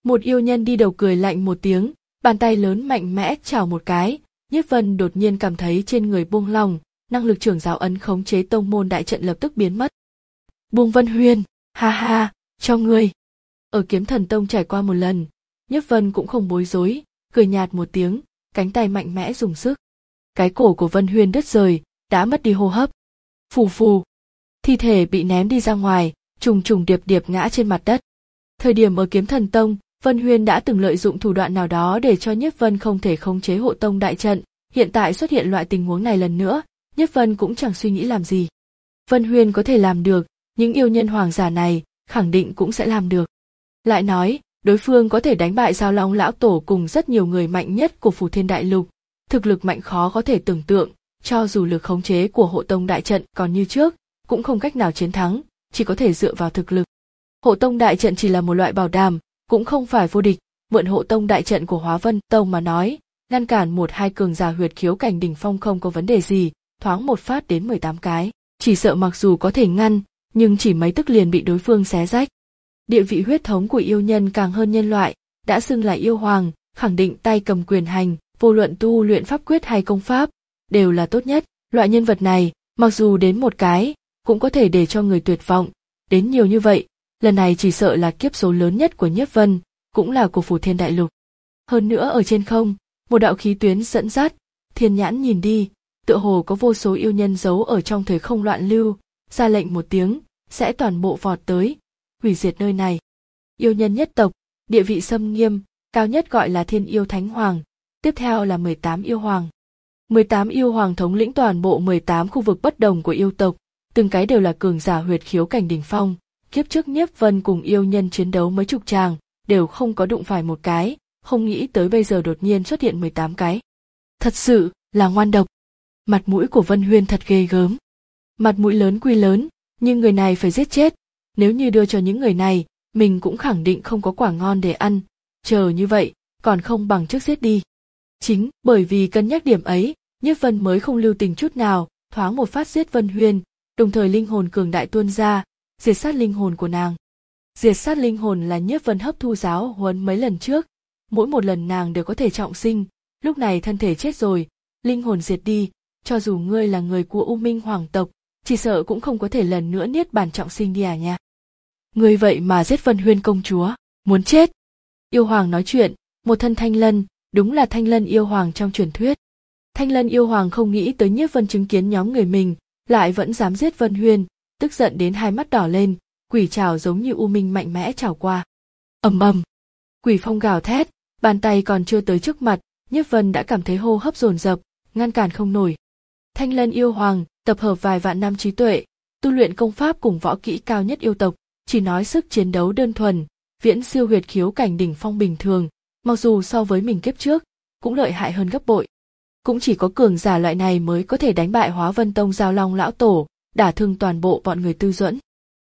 Một yêu nhân đi đầu cười lạnh một tiếng, bàn tay lớn mạnh mẽ chảo một cái, Nhiếp Vân đột nhiên cảm thấy trên người buông lỏng, năng lực trưởng giáo ấn khống chế tông môn đại trận lập tức biến mất. Buông Vân Huyền, ha ha, cho ngươi. Ở Kiếm Thần Tông trải qua một lần, Nhiếp Vân cũng không bối rối, cười nhạt một tiếng, cánh tay mạnh mẽ dùng sức. Cái cổ của Vân Huyền đứt rời, đã mất đi hô hấp. Phù phù, thi thể bị ném đi ra ngoài, trùng trùng điệp điệp ngã trên mặt đất. Thời điểm ở Kiếm Thần Tông, Vân Huyền đã từng lợi dụng thủ đoạn nào đó để cho Nhiếp Vân không thể khống chế hộ tông đại trận, hiện tại xuất hiện loại tình huống này lần nữa, Nhiếp Vân cũng chẳng suy nghĩ làm gì. Vân Huyền có thể làm được, những yêu nhân hoàng giả này khẳng định cũng sẽ làm được. Lại nói, đối phương có thể đánh bại Giao Long lão tổ cùng rất nhiều người mạnh nhất của Phù Thiên Đại Lục, thực lực mạnh khó có thể tưởng tượng, cho dù lực khống chế của hộ tông đại trận còn như trước, cũng không cách nào chiến thắng, chỉ có thể dựa vào thực lực. Hộ tông đại trận chỉ là một loại bảo đảm, cũng không phải vô địch, mượn hộ tông đại trận của Hóa Vân Tông mà nói, ngăn cản một hai cường giả huyệt khiếu cảnh đỉnh phong không có vấn đề gì, thoáng một phát đến mười tám cái, chỉ sợ mặc dù có thể ngăn, nhưng chỉ mấy tức liền bị đối phương xé rách. Địa vị huyết thống của yêu nhân càng hơn nhân loại, đã xưng là yêu hoàng, khẳng định tay cầm quyền hành, vô luận tu luyện pháp quyết hay công pháp, đều là tốt nhất. Loại nhân vật này, mặc dù đến một cái, cũng có thể để cho người tuyệt vọng, đến nhiều như vậy, lần này chỉ sợ là kiếp số lớn nhất của Nhiếp Vân, cũng là của Phù Thiên Đại Lục. Hơn nữa ở trên không, một đạo khí tuyến dẫn dắt, thiên nhãn nhìn đi, tựa hồ có vô số yêu nhân giấu ở trong thời không loạn lưu, ra lệnh một tiếng, sẽ toàn bộ vọt tới, hủy diệt nơi này. Yêu nhân nhất tộc, địa vị xâm nghiêm, cao nhất gọi là Thiên Yêu Thánh Hoàng, tiếp theo là mười tám yêu hoàng. mười tám yêu hoàng thống lĩnh toàn bộ mười tám khu vực bất đồng của yêu tộc, từng cái đều là cường giả huyệt khiếu cảnh đỉnh phong. Kiếp trước Nhiếp Vân cùng yêu nhân chiến đấu mấy chục tràng, đều không có đụng phải một cái, không nghĩ tới bây giờ đột nhiên xuất hiện mười tám cái. Thật sự là ngoan độc. Mặt mũi của Vân Huyền thật ghê gớm. Mặt mũi lớn quy lớn, nhưng người này phải giết chết. Nếu như đưa cho những người này, mình cũng khẳng định không có quả ngon để ăn. Chờ như vậy, còn không bằng trước giết đi. Chính bởi vì cân nhắc điểm ấy, Nhiếp Vân mới không lưu tình chút nào, thoáng một phát giết Vân Huyền, đồng thời linh hồn cường đại tuôn ra, diệt sát linh hồn của nàng. Diệt sát linh hồn là Nhiếp Vân hấp thu giáo huấn mấy lần trước, mỗi một lần nàng đều có thể trọng sinh, lúc này thân thể chết rồi, linh hồn diệt đi, cho dù ngươi là người của U Minh Hoàng tộc, chỉ sợ cũng không có thể lần nữa niết bàn trọng sinh đi à nha. Ngươi vậy mà giết Vân Huyền công chúa, muốn chết. Yêu hoàng nói chuyện, một thân thanh lân, đúng là thanh lân yêu hoàng trong truyền thuyết. Thanh lân yêu hoàng không nghĩ tới Nhiếp Vân chứng kiến nhóm người mình, lại vẫn dám giết Vân Huyền, tức giận đến hai mắt đỏ lên, quỷ trảo giống như u minh mạnh mẽ trảo qua. Ầm ầm, quỷ phong gào thét, bàn tay còn chưa tới trước mặt, Nhiếp Vân đã cảm thấy hô hấp dồn dập, ngăn cản không nổi. Thanh lân yêu hoàng tập hợp vài vạn năm trí tuệ, tu luyện công pháp cùng võ kỹ cao nhất yêu tộc, chỉ nói sức chiến đấu đơn thuần, viễn siêu huyệt khiếu cảnh đỉnh phong bình thường, mặc dù so với mình kiếp trước, cũng lợi hại hơn gấp bội. Cũng chỉ có cường giả loại này mới có thể đánh bại Hóa Vân Tông Giao Long lão tổ, đả thương toàn bộ bọn người Tư Duẫn.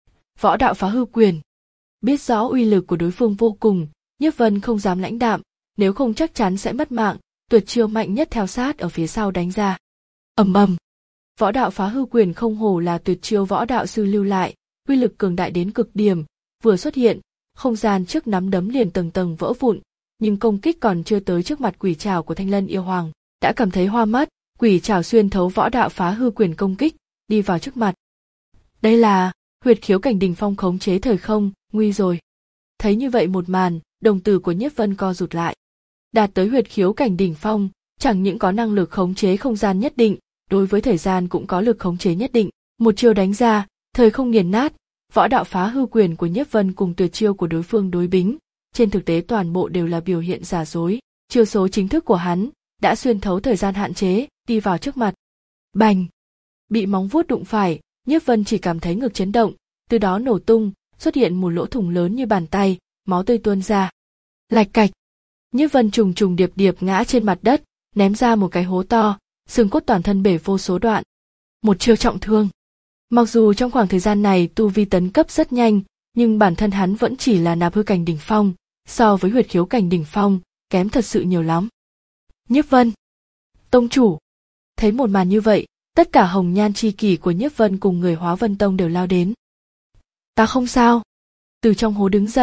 Võ đạo phá hư quyền. Biết rõ uy lực của đối phương vô cùng, Nhiếp Vân không dám lãnh đạm, nếu không chắc chắn sẽ mất mạng, tuyệt chiêu mạnh nhất theo sát ở phía sau đánh ra. Ầm ầm. Võ đạo phá hư quyền không hổ là tuyệt chiêu võ đạo sư lưu lại, uy lực cường đại đến cực điểm, vừa xuất hiện, không gian trước nắm đấm liền tầng tầng vỡ vụn, nhưng công kích còn chưa tới trước mặt quỷ trảo của Thanh Lân yêu hoàng, đã cảm thấy hoa mắt, quỷ trảo xuyên thấu võ đạo phá hư quyền công kích, đi vào trước mặt. Đây là huyệt khiếu cảnh đỉnh phong khống chế thời không, nguy rồi. Thấy như vậy một màn, đồng tử của Nhiếp Vân co rụt lại. Đạt tới huyệt khiếu cảnh đỉnh phong, chẳng những có năng lực khống chế không gian nhất định, đối với thời gian cũng có lực khống chế nhất định. Một chiêu đánh ra, thời không nghiền nát, võ đạo phá hư quyền của Nhiếp Vân cùng tuyệt chiêu của đối phương đối bính, trên thực tế toàn bộ đều là biểu hiện giả dối. Chiêu số chính thức của hắn đã xuyên thấu thời gian hạn chế, đi vào trước mặt. Bành! Bị móng vuốt đụng phải, Nhiếp Vân chỉ cảm thấy ngực chấn động, từ đó nổ tung, xuất hiện một lỗ thủng lớn như bàn tay, máu tươi tuôn ra. Lạch cạch! Nhiếp Vân trùng trùng điệp điệp ngã trên mặt đất, ném ra một cái hố to, xương cốt toàn thân bể vô số đoạn. Một chiêu trọng thương. Mặc dù trong khoảng thời gian này tu vi tấn cấp rất nhanh, nhưng bản thân hắn vẫn chỉ là nạp hư cảnh đỉnh phong, so với huyệt khiếu cảnh đỉnh phong, kém thật sự nhiều lắm. Nhiếp Vân! Tông chủ! Thấy một màn như vậy, tất cả hồng nhan chi kỷ của Nhiếp Vân cùng người Hóa Vân Tông đều lao đến. Ta không sao. Từ trong hố đứng dậy,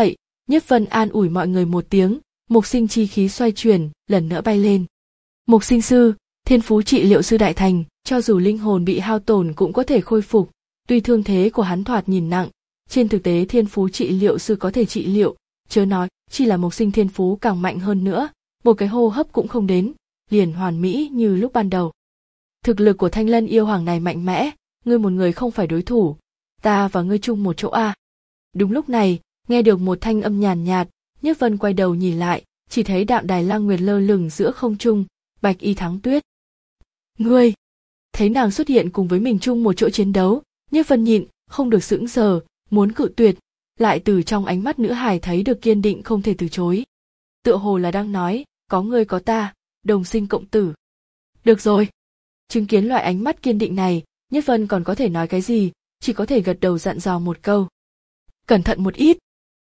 Nhiếp Vân an ủi mọi người một tiếng, Mục Sinh chi khí xoay chuyển, lần nữa bay lên. Mục Sinh sư, thiên phú trị liệu sư đại thành, cho dù linh hồn bị hao tổn cũng có thể khôi phục, tuy thương thế của hắn thoạt nhìn nặng, trên thực tế thiên phú trị liệu sư có thể trị liệu, chớ nói, chỉ là Mục Sinh thiên phú càng mạnh hơn nữa, một cái hô hấp cũng không đến, liền hoàn mỹ như lúc ban đầu. Thực lực của Thanh Lân yêu hoàng này mạnh mẽ, ngươi một người không phải đối thủ, ta và ngươi chung một chỗ a. À. Đúng lúc này, nghe được một thanh âm nhàn nhạt, Nhiếp Vân quay đầu nhìn lại, chỉ thấy Đạm Đài Lăng Nguyệt lơ lửng giữa không trung, Bạch Y Thắng Tuyết. Ngươi! Thấy nàng xuất hiện cùng với mình chung một chỗ chiến đấu, Nhiếp Vân nhịn, không được sững sờ, muốn cự tuyệt, lại từ trong ánh mắt nữ hài thấy được kiên định không thể từ chối. Tựa hồ là đang nói, có ngươi có ta, đồng sinh cộng tử. Được rồi. Chứng kiến loại ánh mắt kiên định này, Nhiếp Vân còn có thể nói cái gì, chỉ có thể gật đầu dặn dò một câu. Cẩn thận một ít.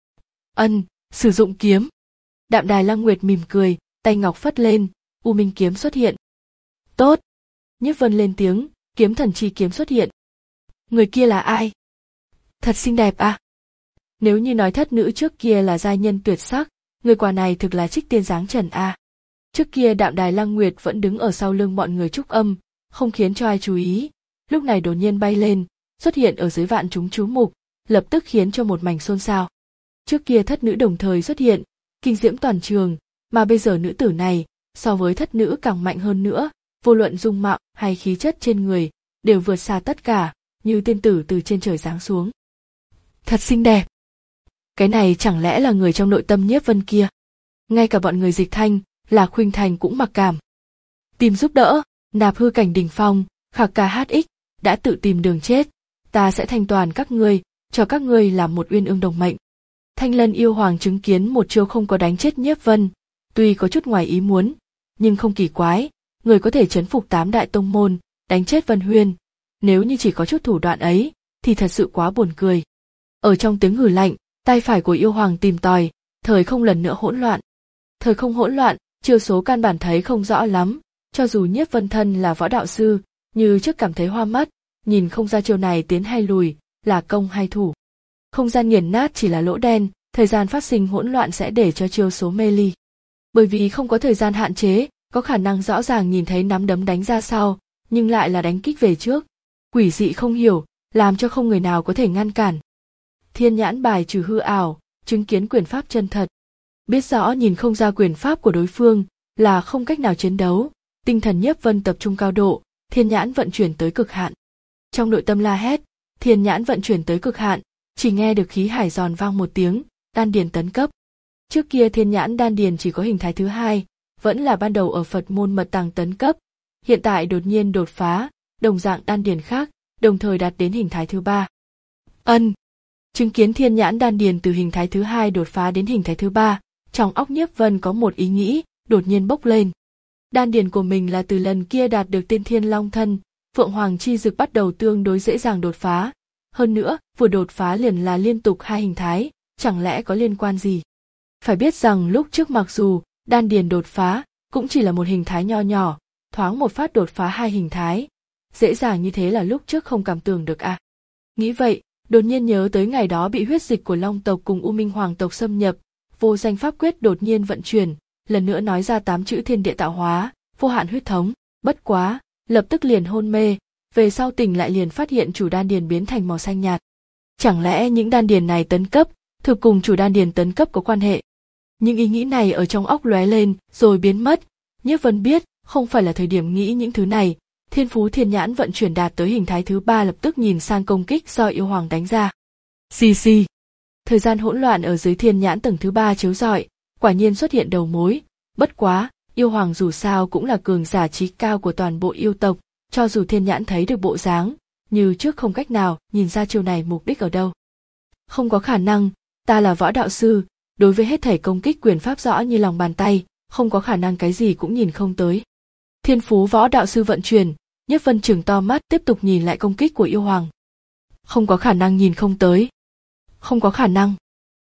Ân, sử dụng kiếm. Đạm Đài Lăng Nguyệt mỉm cười, tay ngọc phất lên, U Minh kiếm xuất hiện. Tốt. Nhiếp Vân lên tiếng, kiếm thần chi kiếm xuất hiện. Người kia là ai? Thật xinh đẹp à? Nếu như nói thất nữ trước kia là giai nhân tuyệt sắc, người quả này thực là trích tiên dáng trần a. À. Trước kia Đạm Đài Lăng Nguyệt vẫn đứng ở sau lưng bọn người trúc âm, không khiến cho ai chú ý. Lúc này đột nhiên bay lên, xuất hiện ở dưới vạn chúng chú mục, lập tức khiến cho một mảnh xôn xao. Trước kia thất nữ đồng thời xuất hiện, kinh diễm toàn trường, mà bây giờ nữ tử này, so với thất nữ càng mạnh hơn nữa, vô luận dung mạo hay khí chất trên người, đều vượt xa tất cả, như tiên tử từ trên trời giáng xuống. Thật xinh đẹp. Cái này chẳng lẽ là người trong nội tâm Nhiếp Vân kia? Ngay cả bọn người Dịch Thanh, Lạc Khuynh Thành cũng mặc cảm. Tìm giúp đỡ, nạp hư cảnh đỉnh phong, Khạc Ca hát ích, đã tự tìm đường chết, ta sẽ thanh toàn các ngươi, cho các ngươi làm một uyên ương đồng mệnh. Thanh Lân yêu hoàng chứng kiến một chiêu không có đánh chết Nhiếp Vân, tuy có chút ngoài ý muốn, nhưng không kỳ quái, người có thể trấn phục tám đại tông môn, đánh chết Vân Huyên, nếu như chỉ có chút thủ đoạn ấy, thì thật sự quá buồn cười. Ở trong tiếng hừ lạnh, tay phải của yêu hoàng tìm tòi, thời không lần nữa hỗn loạn. Thời không hỗn loạn, chiêu số căn bản thấy không rõ lắm, cho dù Nhiếp Vân thân là võ đạo sư, như trước cảm thấy hoa mắt, nhìn không ra chiêu này tiến hay lùi, là công hay thủ. Không gian nghiền nát chỉ là lỗ đen, thời gian phát sinh hỗn loạn sẽ để cho chiêu số mê ly. Bởi vì không có thời gian hạn chế, có khả năng rõ ràng nhìn thấy nắm đấm đánh ra sau, nhưng lại là đánh kích về trước. Quỷ dị không hiểu, làm cho không người nào có thể ngăn cản. Thiên nhãn bài trừ hư ảo, chứng kiến quyền pháp chân thật. Biết rõ nhìn không ra quyền pháp của đối phương, là không cách nào chiến đấu. Tinh thần Nhiếp Vân tập trung cao độ, thiên nhãn vận chuyển tới cực hạn. Trong nội tâm la hét, thiên nhãn vận chuyển tới cực hạn, chỉ nghe được khí hải giòn vang một tiếng, đan điền tấn cấp. Trước kia thiên nhãn đan điền chỉ có hình thái thứ hai, vẫn là ban đầu ở Phật môn mật tàng tấn cấp. Hiện tại đột nhiên đột phá, đồng dạng đan điền khác, đồng thời đạt đến hình thái thứ ba. Ân, chứng kiến thiên nhãn đan điền từ hình thái thứ hai đột phá đến hình thái thứ ba, trong óc Nhiếp Vân có một ý nghĩ, đột nhiên bốc lên. Đan điền của mình là từ lần kia đạt được tiên thiên long thân, Phượng Hoàng chi dực bắt đầu tương đối dễ dàng đột phá. Hơn nữa, vừa đột phá liền là liên tục hai hình thái, chẳng lẽ có liên quan gì? Phải biết rằng lúc trước mặc dù đan điền đột phá, cũng chỉ là một hình thái nho nhỏ, thoáng một phát đột phá hai hình thái. Dễ dàng như thế là lúc trước không cảm tưởng được à. Nghĩ vậy, đột nhiên nhớ tới ngày đó bị huyết dịch của Long tộc cùng U Minh Hoàng tộc xâm nhập, vô danh pháp quyết đột nhiên vận chuyển, lần nữa nói ra tám chữ thiên địa tạo hóa, vô hạn huyết thống, bất quá, lập tức liền hôn mê, về sau tỉnh lại liền phát hiện chủ đan điền biến thành màu xanh nhạt. Chẳng lẽ những đan điền này tấn cấp, thực cùng chủ đan điền tấn cấp có quan hệ? Những ý nghĩ này ở trong óc lóe lên, rồi biến mất. Nhiếp Vân biết, không phải là thời điểm nghĩ những thứ này. Thiên phú thiên nhãn vận chuyển đạt tới hình thái thứ ba lập tức nhìn sang công kích do yêu hoàng đánh ra. Xì xì. Thời gian hỗn loạn ở dưới thiên nhãn tầng thứ ba chiếu rọi, quả nhiên xuất hiện đầu mối. Bất quá, yêu hoàng dù sao cũng là cường giả trí cao của toàn bộ yêu tộc, cho dù thiên nhãn thấy được bộ dáng, như trước không cách nào nhìn ra chiêu này mục đích ở đâu. Không có khả năng, ta là võ đạo sư, đối với hết thảy công kích quyền pháp rõ như lòng bàn tay, không có khả năng cái gì cũng nhìn không tới. Thiên phú võ đạo sư vận chuyển, Nhiếp Vân trừng to mắt tiếp tục nhìn lại công kích của yêu hoàng. Không có khả năng nhìn không tới. Không có khả năng.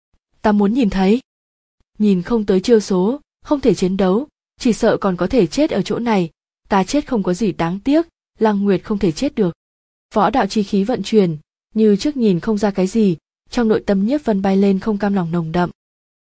Ta muốn nhìn thấy. Nhìn không tới chiêu số, không thể chiến đấu, chỉ sợ còn có thể chết ở chỗ này, ta chết không có gì đáng tiếc, Lăng Nguyệt không thể chết được. Võ đạo chi khí vận chuyển, như trước nhìn không ra cái gì, trong nội tâm Nhiếp Vân bay lên không cam lòng nồng đậm.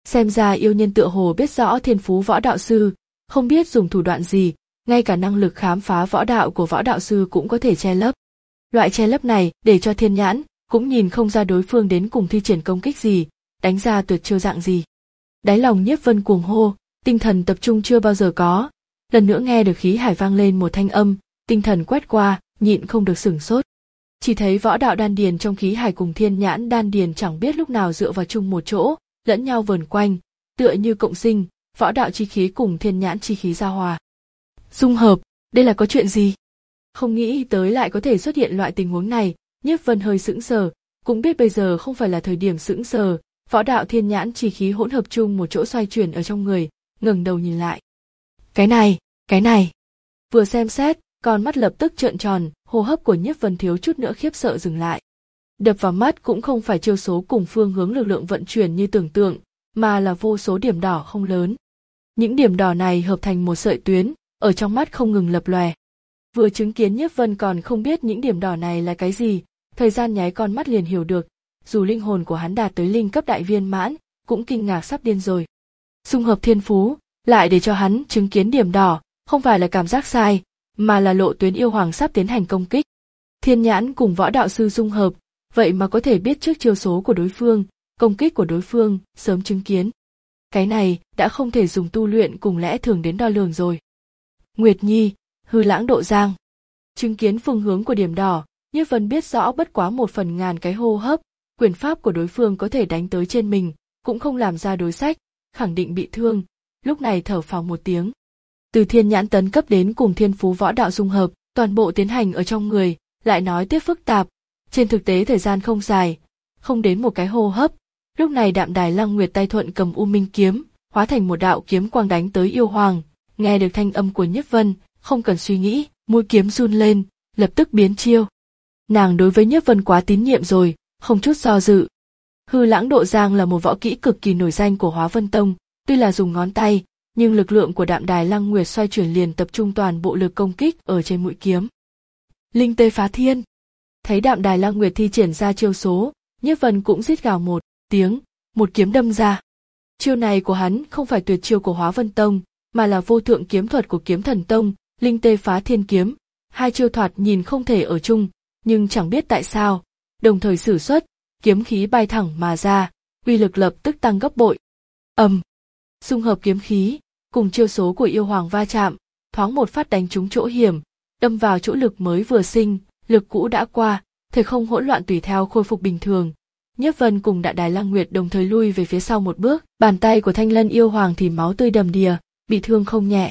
Xem ra yêu nhân tựa hồ biết rõ thiên phú võ đạo sư, không biết dùng thủ đoạn gì, ngay cả năng lực khám phá võ đạo của võ đạo sư cũng có thể che lấp. Loại che lấp này để cho thiên nhãn cũng nhìn không ra đối phương đến cùng thi triển công kích gì, đánh ra tuyệt chiêu dạng gì. Đáy lòng Nhiếp Vân cuồng hô, tinh thần tập trung chưa bao giờ có. Lần nữa nghe được khí hải vang lên một thanh âm, tinh thần quét qua, nhịn không được sửng sốt. Chỉ thấy võ đạo đan điền trong khí hải cùng thiên nhãn đan điền chẳng biết lúc nào dựa vào chung một chỗ, lẫn nhau vờn quanh, tựa như cộng sinh, võ đạo chi khí cùng thiên nhãn chi khí giao hòa. Dung hợp, đây là có chuyện gì? Không nghĩ tới lại có thể xuất hiện loại tình huống này, Nhiếp Vân hơi sững sờ, cũng biết bây giờ không phải là thời điểm sững sờ, võ đạo thiên nhãn chi khí hỗn hợp chung một chỗ xoay chuyển ở trong người, ngẩng đầu nhìn lại. Cái này, cái này. Vừa xem xét, con mắt lập tức trợn tròn, hô hấp của Nhiếp Vân thiếu chút nữa khiếp sợ dừng lại. Đập vào mắt cũng không phải chiêu số cùng phương hướng lực lượng vận chuyển như tưởng tượng, mà là vô số điểm đỏ không lớn. Những điểm đỏ này hợp thành một sợi tuyến, ở trong mắt không ngừng lập lòe. Vừa chứng kiến Nhiếp Vân còn không biết những điểm đỏ này là cái gì, thời gian nháy con mắt liền hiểu được, dù linh hồn của hắn đạt tới linh cấp đại viên mãn, cũng kinh ngạc sắp điên rồi. Dung hợp thiên phú, lại để cho hắn chứng kiến điểm đỏ, không phải là cảm giác sai, mà là lộ tuyến yêu hoàng sắp tiến hành công kích. Thiên nhãn cùng võ đạo sư dung hợp, vậy mà có thể biết trước chiêu số của đối phương, công kích của đối phương, sớm chứng kiến. Cái này đã không thể dùng tu luyện cùng lẽ thường đến đo lường rồi. Nguyệt Nhi, hư lãng độ giang. Chứng kiến phương hướng của điểm đỏ, Nhiếp Vân biết rõ bất quá một phần ngàn cái hô hấp, quyền pháp của đối phương có thể đánh tới trên mình, cũng không làm ra đối sách, khẳng định bị thương, lúc này thở phào một tiếng. Từ thiên nhãn tấn cấp đến cùng thiên phú võ đạo dung hợp, toàn bộ tiến hành ở trong người, lại nói tiếp phức tạp, trên thực tế thời gian không dài, không đến một cái hô hấp, lúc này Đạm Đài Lăng Nguyệt tay thuận cầm U Minh kiếm, hóa thành một đạo kiếm quang đánh tới yêu hoàng, nghe được thanh âm của Nhiếp Vân, không cần suy nghĩ, mũi kiếm run lên, lập tức biến chiêu. Nàng đối với Nhiếp Vân quá tín nhiệm rồi, không chút do dự. Hư lãng độ giang là một võ kỹ cực kỳ nổi danh của Hóa Vân Tông, tuy là dùng ngón tay, nhưng lực lượng của Đạm Đài Lăng Nguyệt xoay chuyển liền tập trung toàn bộ lực công kích ở trên mũi kiếm. Linh tê phá thiên. Thấy Đạm Đài Lăng Nguyệt thi triển ra chiêu số, Nhiếp Vân cũng rít gào một tiếng, một kiếm đâm ra. Chiêu này của hắn không phải tuyệt chiêu của Hóa Vân Tông, mà là vô thượng kiếm thuật của Kiếm Thần Tông, Linh tê phá thiên kiếm. Hai chiêu thoạt nhìn không thể ở chung, nhưng chẳng biết tại sao, đồng thời sử xuất, kiếm khí bay thẳng mà ra, uy lực lập tức tăng gấp bội. Ầm, dung hợp kiếm khí, cùng chiêu số của yêu hoàng va chạm, thoáng một phát đánh trúng chỗ hiểm, đâm vào chỗ lực mới vừa sinh, lực cũ đã qua, thời không hỗn loạn tùy theo khôi phục bình thường. Nhiếp Vân cùng Đạm Đài Lăng Nguyệt đồng thời lui về phía sau một bước, bàn tay của Thanh Lân yêu hoàng thì máu tươi đầm đìa, bị thương không nhẹ.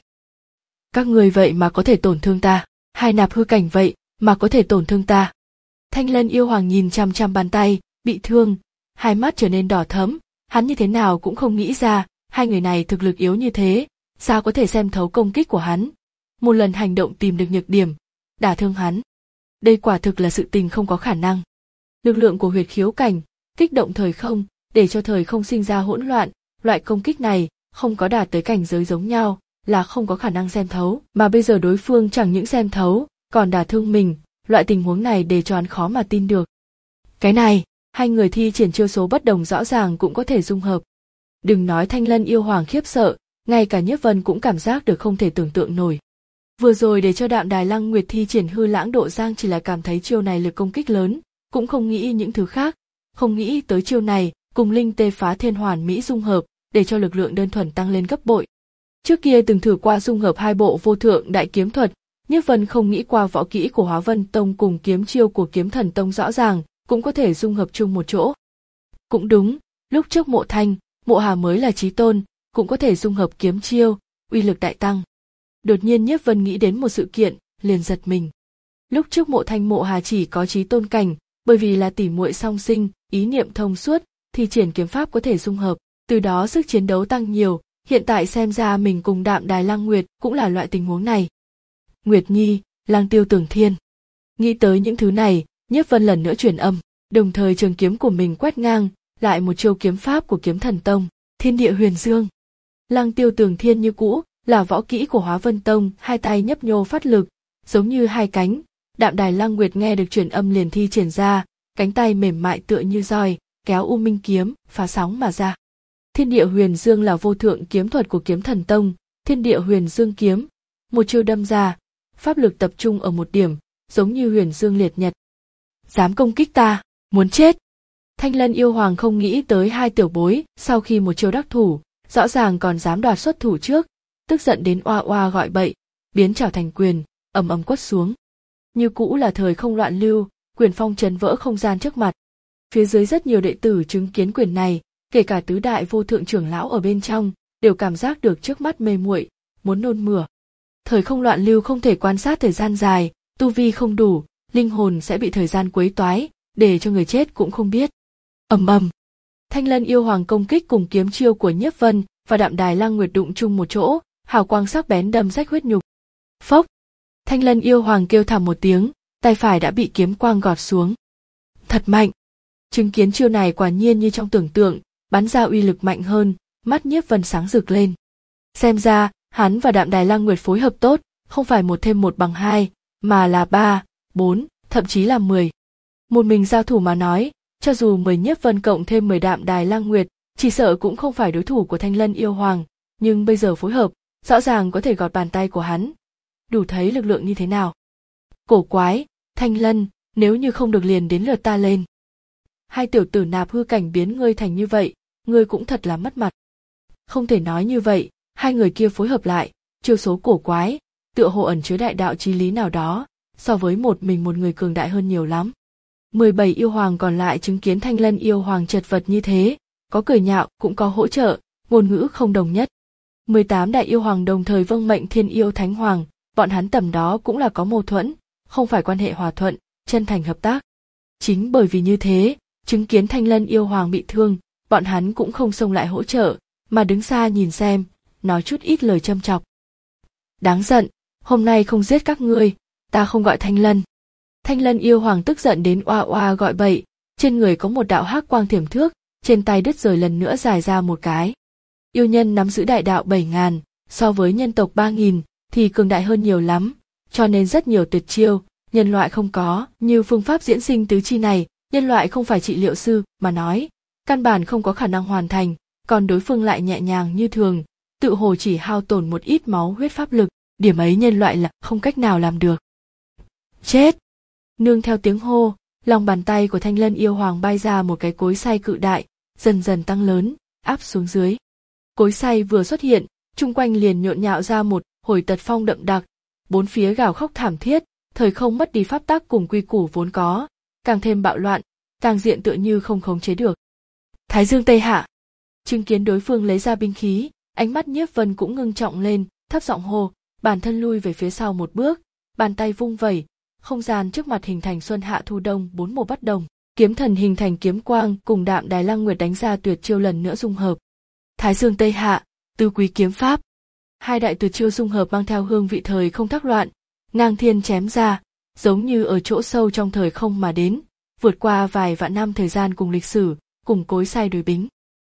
Các người vậy mà có thể tổn thương ta, hai nạp hư cảnh vậy mà có thể tổn thương ta. Thanh Lân yêu hoàng nhìn chằm chằm bàn tay, bị thương, hai mắt trở nên đỏ thẫm, hắn như thế nào cũng không nghĩ ra, hai người này thực lực yếu như thế, sao có thể xem thấu công kích của hắn. Một lần hành động tìm được nhược điểm, đả thương hắn. Đây quả thực là sự tình không có khả năng. Lực lượng của huyệt khiếu cảnh, kích động thời không, để cho thời không sinh ra hỗn loạn, loại công kích này không có đạt tới cảnh giới giống nhau, là không có khả năng xem thấu, mà bây giờ đối phương chẳng những xem thấu, còn đả thương mình, loại tình huống này để cho hắn khó mà tin được. Cái này, hai người thi triển chiêu số bất đồng rõ ràng cũng có thể dung hợp. Đừng nói Thanh Lân yêu hoàng khiếp sợ, ngay cả Nhiếp Vân cũng cảm giác được không thể tưởng tượng nổi. Vừa rồi để cho Đạm Đài Lăng Nguyệt thi triển hư lãng độ giang chỉ là cảm thấy chiêu này lực công kích lớn, cũng không nghĩ những thứ khác, không nghĩ tới chiêu này cùng linh tê phá thiên hoàn mỹ dung hợp, để cho lực lượng đơn thuần tăng lên gấp bội. Trước kia từng thử qua dung hợp hai bộ vô thượng đại kiếm thuật, Nhiếp Vân không nghĩ qua võ kỹ của Hóa Vân Tông cùng kiếm chiêu của Kiếm Thần Tông rõ ràng, cũng có thể dung hợp chung một chỗ. Cũng đúng, lúc trước Mộ Thanh, Mộ Hà mới là chí tôn, cũng có thể dung hợp kiếm chiêu, uy lực đại tăng. Đột nhiên Nhiếp Vân nghĩ đến một sự kiện, liền giật mình. Lúc trước Mộ Thanh Mộ Hà chỉ có chí tôn cảnh, bởi vì là tỷ muội song sinh, ý niệm thông suốt, thì triển kiếm pháp có thể dung hợp, từ đó sức chiến đấu tăng nhiều, hiện tại xem ra mình cùng Đạm Đài Lăng Nguyệt cũng là loại tình huống này. Nguyệt Nhi, Lang Tiêu Tưởng Thiên. Nghĩ tới những thứ này, Nhiếp Vân lần nữa truyền âm, đồng thời trường kiếm của mình quét ngang, lại một chiêu kiếm pháp của Kiếm Thần Tông, Thiên Địa Huyền Dương. Lang Tiêu Tưởng Thiên như cũ, là võ kỹ của Hóa Vân Tông, hai tay nhấp nhô phát lực, giống như hai cánh. Đạm Đài Lăng Nguyệt nghe được truyền âm liền thi triển ra, cánh tay mềm mại tựa như roi, kéo U Minh kiếm, phá sóng mà ra. Thiên địa huyền dương là vô thượng kiếm thuật của kiếm thần tông, thiên địa huyền dương kiếm, một chiêu đâm ra, pháp lực tập trung ở một điểm, giống như huyền dương liệt nhật. Dám công kích ta, muốn chết. Thanh Lân yêu hoàng không nghĩ tới hai tiểu bối, sau khi một chiêu đắc thủ, rõ ràng còn dám đoạt xuất thủ trước, tức giận đến oa oa gọi bậy, biến trảo thành quyền, ầm ầm quất xuống. Như cũ là thời không loạn lưu, quyền phong chấn vỡ không gian trước mặt. Phía dưới rất nhiều đệ tử chứng kiến quyền này, kể cả tứ đại vô thượng trưởng lão ở bên trong, đều cảm giác được trước mắt mê muội, muốn nôn mửa. Thời không loạn lưu không thể quan sát thời gian dài, tu vi không đủ, linh hồn sẽ bị thời gian quấy toái, để cho người chết cũng không biết. Ầm ầm. Thanh Lân yêu hoàng công kích cùng kiếm chiêu của Nhiếp Vân và Đạm Đài Lăng Nguyệt đụng chung một chỗ, hào quang sắc bén đâm rách huyết nhục. Phốc. Thanh Lân yêu hoàng kêu thảm một tiếng, tay phải đã bị kiếm quang gọt xuống. Thật mạnh. Chứng kiến chiêu này quả nhiên như trong tưởng tượng, bắn ra uy lực mạnh hơn, mắt Nhiếp Vân sáng rực lên. Xem ra, hắn và Đạm Đài Lăng Nguyệt phối hợp tốt, không phải một thêm một bằng hai, mà là ba, bốn, thậm chí là mười. Một mình giao thủ mà nói, cho dù mười Nhiếp Vân cộng thêm mười Đạm Đài Lăng Nguyệt, chỉ sợ cũng không phải đối thủ của Thanh Lân yêu hoàng, nhưng bây giờ phối hợp, rõ ràng có thể gọt bàn tay của hắn. Đủ thấy lực lượng như thế nào. Cổ quái, Thanh Lân, nếu như không được liền đến lượt ta lên. Hai tiểu tử nạp hư cảnh biến ngươi thành như vậy, ngươi cũng thật là mất mặt. Không thể nói như vậy, hai người kia phối hợp lại, chiêu số cổ quái, tựa hồ ẩn chứa đại đạo chí lý nào đó, so với một mình một người cường đại hơn nhiều lắm. mười bảy yêu hoàng còn lại chứng kiến Thanh Lân yêu hoàng chật vật như thế, có cười nhạo cũng có hỗ trợ, ngôn ngữ không đồng nhất. mười tám đại yêu hoàng đồng thời vâng mệnh Thiên Yêu Thánh Hoàng, bọn hắn tầm đó cũng là có mâu thuẫn, không phải quan hệ hòa thuận, chân thành hợp tác. Chính bởi vì như thế, chứng kiến Thanh Lân yêu hoàng bị thương, bọn hắn cũng không xông lại hỗ trợ, mà đứng xa nhìn xem, nói chút ít lời châm chọc. Đáng giận, hôm nay không giết các ngươi, ta không gọi Thanh Lân. Thanh Lân yêu hoàng tức giận đến oa oa gọi bậy, trên người có một đạo hắc quang thiểm thước, trên tay đứt rời lần nữa dài ra một cái. Yêu nhân nắm giữ đại đạo bảy ngàn, so với nhân tộc ba nghìn thì cường đại hơn nhiều lắm, cho nên rất nhiều tuyệt chiêu, nhân loại không có, như phương pháp diễn sinh tứ chi này, nhân loại không phải trị liệu sư mà nói, căn bản không có khả năng hoàn thành, còn đối phương lại nhẹ nhàng như thường, tự hồ chỉ hao tổn một ít máu huyết pháp lực, điểm ấy nhân loại là không cách nào làm được. Chết! Nương theo tiếng hô, lòng bàn tay của Thanh Lân yêu hoàng bay ra một cái cối xay cự đại, dần dần tăng lớn, áp xuống dưới. Cối xay vừa xuất hiện, chung quanh liền nhộn nhạo ra một hồi tật phong đậm đặc, bốn phía gào khóc thảm thiết, thời không mất đi pháp tắc cùng quy củ vốn có, càng thêm bạo loạn, càng diện tựa như không khống chế được. Thái Dương Tây Hạ, chứng kiến đối phương lấy ra binh khí, ánh mắt Nhiếp Vân cũng ngưng trọng lên, thấp giọng hô, bản thân lui về phía sau một bước, bàn tay vung vẩy, không gian trước mặt hình thành xuân hạ thu đông bốn mùa bất đồng, kiếm thần hình thành kiếm quang cùng Đạm Đài Lăng Nguyệt đánh ra tuyệt chiêu lần nữa dung hợp. Thái Dương Tây Hạ, tứ quý kiếm pháp. Hai đại tuyệt chiêu dung hợp mang theo hương vị thời không thác loạn, ngang thiên chém ra, giống như ở chỗ sâu trong thời không mà đến, vượt qua vài vạn năm thời gian cùng lịch sử, cùng cối xay đối bính.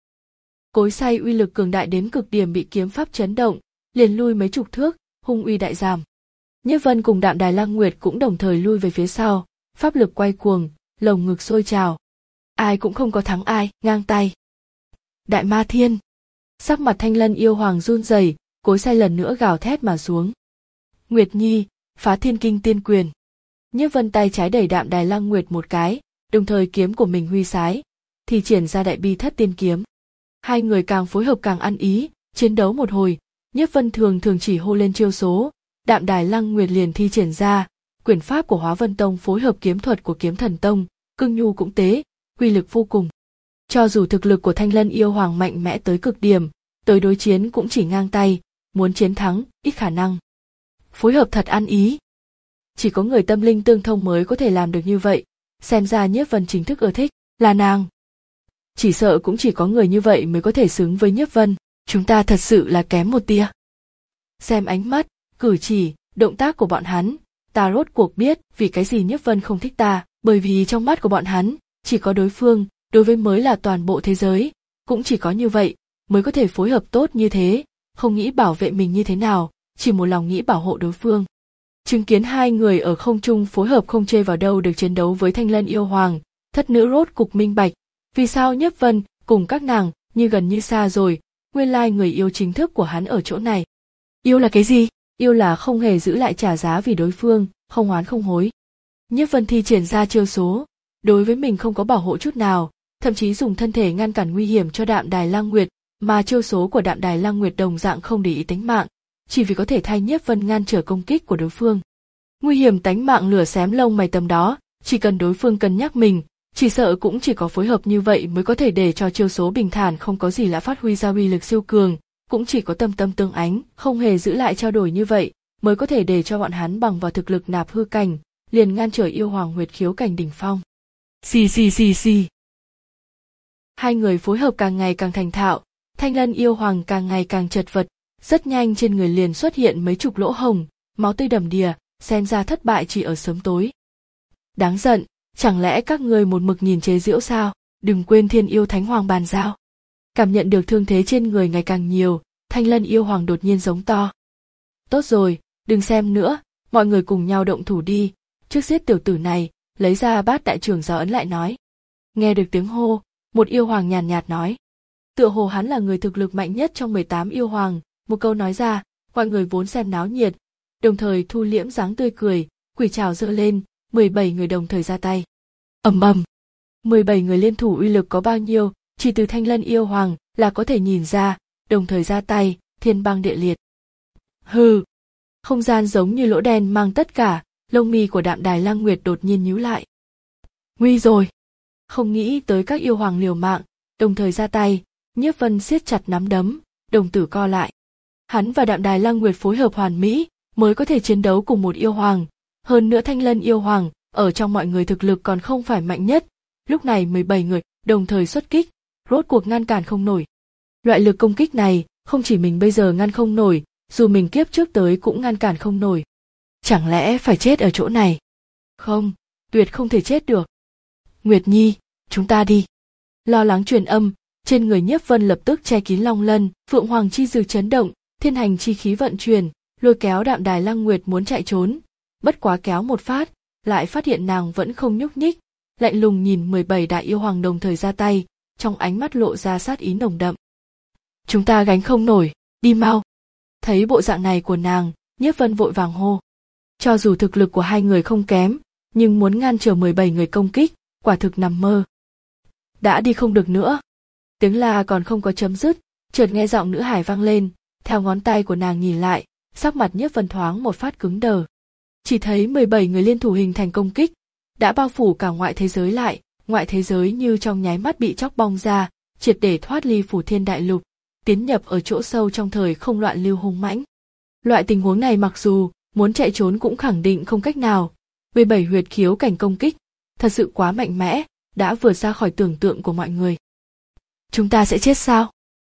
Cối xay uy lực cường đại đến cực điểm bị kiếm pháp chấn động, liền lui mấy chục thước, hung uy đại giảm. Nhiếp Vân cùng Đạm Đài Lăng Nguyệt cũng đồng thời lui về phía sau, pháp lực quay cuồng, lồng ngực sôi trào. Ai cũng không có thắng ai, ngang tay. Đại Ma Thiên. Sắc mặt Thanh Lân yêu hoàng run rẩy, cối xay lần nữa gào thét mà xuống. Nguyệt Nhi, phá thiên kinh tiên quyền. Nhiếp Vân tay trái đẩy Đạm Đài Lăng Nguyệt một cái, đồng thời kiếm của mình huy sái, thì triển ra đại bi thất tiên kiếm. Hai người càng phối hợp càng ăn ý, chiến đấu một hồi, Nhiếp Vân thường thường chỉ hô lên chiêu số, Đạm Đài Lăng Nguyệt liền thi triển ra, quyền pháp của Hóa Vân Tông phối hợp kiếm thuật của Kiếm Thần Tông, cương nhu cũng tế, uy lực vô cùng. Cho dù thực lực của Thanh Lân yêu hoàng mạnh mẽ tới cực điểm, tới đối chiến cũng chỉ ngang tay, muốn chiến thắng, ít khả năng. Phối hợp thật ăn ý. Chỉ có người tâm linh tương thông mới có thể làm được như vậy, xem ra Nhiếp Vân chính thức ưa thích, là nàng. Chỉ sợ cũng chỉ có người như vậy mới có thể xứng với Nhiếp Vân, chúng ta thật sự là kém một tia. Xem ánh mắt, cử chỉ, động tác của bọn hắn, ta rốt cuộc biết vì cái gì Nhiếp Vân không thích ta, bởi vì trong mắt của bọn hắn, chỉ có đối phương, đối với mới là toàn bộ thế giới, cũng chỉ có như vậy, mới có thể phối hợp tốt như thế, không nghĩ bảo vệ mình như thế nào, chỉ một lòng nghĩ bảo hộ đối phương. Chứng kiến hai người ở không trung phối hợp không chê vào đâu được chiến đấu với Thanh Lân yêu hoàng, thất nữ rốt cục minh bạch, vì sao Nhiếp Vân cùng các nàng như gần như xa rồi, nguyên lai người yêu chính thức của hắn ở chỗ này. Yêu là cái gì? Yêu là không hề giữ lại trả giá vì đối phương, không oán không hối. Nhiếp Vân thi triển ra chiêu số, đối với mình không có bảo hộ chút nào, thậm chí dùng thân thể ngăn cản nguy hiểm cho Đạm Đài Lăng Nguyệt, mà chiêu số của Đạm Đài Lăng Nguyệt đồng dạng không để ý tính mạng, chỉ vì có thể thay Nhiếp Vân ngăn trở công kích của đối phương. Nguy hiểm tánh mạng lửa xém lông mày tầm đó, chỉ cần đối phương cân nhắc mình, chỉ sợ cũng chỉ có phối hợp như vậy mới có thể để cho chiêu số bình thản không có gì lạ phát huy ra uy lực siêu cường, cũng chỉ có tâm tâm tương ánh, không hề giữ lại trao đổi như vậy, mới có thể để cho bọn hắn bằng vào thực lực nạp hư cảnh, liền ngăn trở yêu hoàng huyệt khiếu cảnh đỉnh phong. Xì xì xì xì. Hai người phối hợp càng ngày càng thành thạo, Thanh Lân yêu hoàng càng ngày càng chật vật, rất nhanh trên người liền xuất hiện mấy chục lỗ hồng, máu tươi đầm đìa, xem ra thất bại chỉ ở sớm tối. Đáng giận, chẳng lẽ các ngươi một mực nhìn chế giễu sao? Đừng quên Thiên Yêu Thánh Hoàng bàn giao. Cảm nhận được thương thế trên người ngày càng nhiều, Thanh Lân yêu hoàng đột nhiên giống to. Tốt rồi, đừng xem nữa, mọi người cùng nhau động thủ đi, trước giết tiểu tử này, lấy ra bát đại trưởng giáo ấn lại nói. Nghe được tiếng hô, một yêu hoàng nhàn nhạt nói. Tựa hồ hắn là người thực lực mạnh nhất trong mười tám yêu hoàng, một câu nói ra, mọi người vốn xem náo nhiệt, đồng thời thu liễm dáng tươi cười, quỷ trảo giơ lên, mười bảy người đồng thời ra tay. Ầm ầm, mười bảy người liên thủ uy lực có bao nhiêu, chỉ từ Thanh Lân yêu hoàng là có thể nhìn ra, đồng thời ra tay, thiên băng địa liệt. Hừ, không gian giống như lỗ đen mang tất cả, lông mi của Đạm Đài Lăng Nguyệt đột nhiên nhíu lại. Nguy rồi, không nghĩ tới các yêu hoàng liều mạng, đồng thời ra tay, Nhiếp Vân siết chặt nắm đấm, đồng tử co lại. Hắn và Đạm Đài Lăng Nguyệt phối hợp hoàn mỹ, mới có thể chiến đấu cùng một yêu hoàng. Hơn nữa Thanh Lân yêu hoàng, ở trong mọi người thực lực còn không phải mạnh nhất. Lúc này mười bảy người đồng thời xuất kích, rốt cuộc ngăn cản không nổi. Loại lực công kích này, không chỉ mình bây giờ ngăn không nổi, dù mình kiếp trước tới cũng ngăn cản không nổi. Chẳng lẽ phải chết ở chỗ này? Không, tuyệt không thể chết được. Nguyệt Nhi, chúng ta đi. Lo lắng truyền âm, trên người Nhiếp Vân lập tức che kín long lân, Phượng Hoàng chi dược chấn động, thiên hành chi khí vận chuyển, lôi kéo Đạm Đài Lăng Nguyệt muốn chạy trốn. Bất quá kéo một phát, lại phát hiện nàng vẫn không nhúc nhích, lạnh lùng nhìn mười bảy đại yêu hoàng đồng thời ra tay, trong ánh mắt lộ ra sát ý nồng đậm. Chúng ta gánh không nổi, đi mau. Thấy bộ dạng này của nàng, Nhiếp Vân vội vàng hô. Cho dù thực lực của hai người không kém, nhưng muốn ngăn trở mười bảy người công kích, quả thực nằm mơ. Đã đi không được nữa. Tiếng la còn không có chấm dứt, chợt nghe giọng nữ hải vang lên, theo ngón tay của nàng nhìn lại, sắc mặt Nhiếp Vân thoáng một phát cứng đờ. Chỉ thấy mười bảy người liên thủ hình thành công kích, đã bao phủ cả ngoại thế giới lại, ngoại thế giới như trong nháy mắt bị chóc bong ra, triệt để thoát ly phủ thiên đại lục, tiến nhập ở chỗ sâu trong thời không loạn lưu hung mãnh. Loại tình huống này mặc dù muốn chạy trốn cũng khẳng định không cách nào, mười bảy huyệt khiếu cảnh công kích, thật sự quá mạnh mẽ, đã vượt ra khỏi tưởng tượng của mọi người. Chúng ta sẽ chết sao?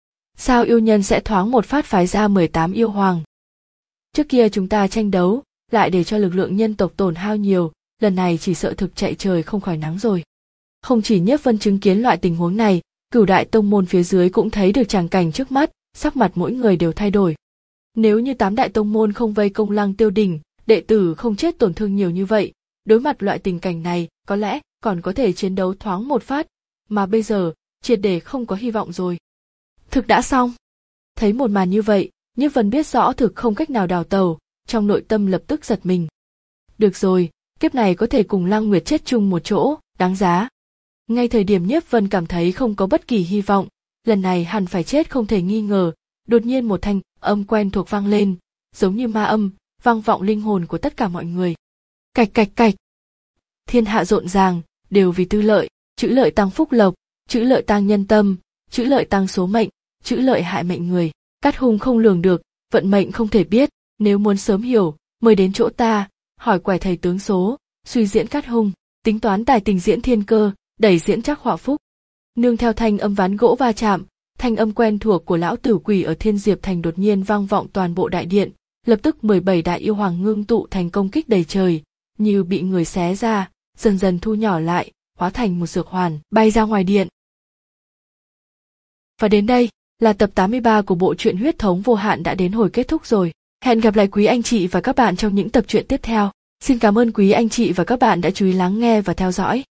Sao yêu nhân sẽ thoáng một phát phái ra mười tám yêu hoàng? Trước kia chúng ta tranh đấu, lại để cho lực lượng nhân tộc tổn hao nhiều, lần này chỉ sợ thực chạy trời không khỏi nắng rồi. Không chỉ Nhiếp Vân chứng kiến loại tình huống này, cửu đại tông môn phía dưới cũng thấy được tràng cảnh trước mắt, sắc mặt mỗi người đều thay đổi. Nếu như tám đại tông môn không vây công Lăng Tiêu Đỉnh, đệ tử không chết tổn thương nhiều như vậy, đối mặt loại tình cảnh này, có lẽ còn có thể chiến đấu thoáng một phát, mà bây giờ, triệt để không có hy vọng rồi. Thực đã xong. Thấy một màn như vậy, Nhiếp Vân biết rõ thực không cách nào đào tẩu, trong nội tâm lập tức giật mình. Được rồi, kiếp này có thể cùng Lăng Nguyệt chết chung một chỗ, đáng giá. Ngay thời điểm Nhiếp Vân cảm thấy không có bất kỳ hy vọng, lần này hẳn phải chết không thể nghi ngờ, đột nhiên một thanh âm quen thuộc vang lên, giống như ma âm, vang vọng linh hồn của tất cả mọi người. Cạch cạch cạch. Thiên hạ rộn ràng, đều vì tư lợi, chữ lợi tăng phúc lộc, chữ lợi tăng nhân tâm, chữ lợi tăng số mệnh, chữ lợi hại mệnh người, cát hung không lường được, vận mệnh không thể biết, nếu muốn sớm hiểu, mời đến chỗ ta, hỏi quẻ thầy tướng số, suy diễn cát hung, tính toán tài tình diễn thiên cơ, đẩy diễn trắc họa phúc. Nương theo thanh âm ván gỗ va chạm, thanh âm quen thuộc của lão tử quỷ ở Thiên Diệp Thành đột nhiên vang vọng toàn bộ đại điện, lập tức mười bảy đại yêu hoàng ngưng tụ thành công kích đầy trời, như bị người xé ra, dần dần thu nhỏ lại, hóa thành một dược hoàn, bay ra ngoài điện. Và đến đây, là tập tám mươi ba của bộ truyện Huyết Thống Vô Hạn đã đến hồi kết thúc rồi. Hẹn gặp lại quý anh chị và các bạn trong những tập truyện tiếp theo. Xin cảm ơn quý anh chị và các bạn đã chú ý lắng nghe và theo dõi.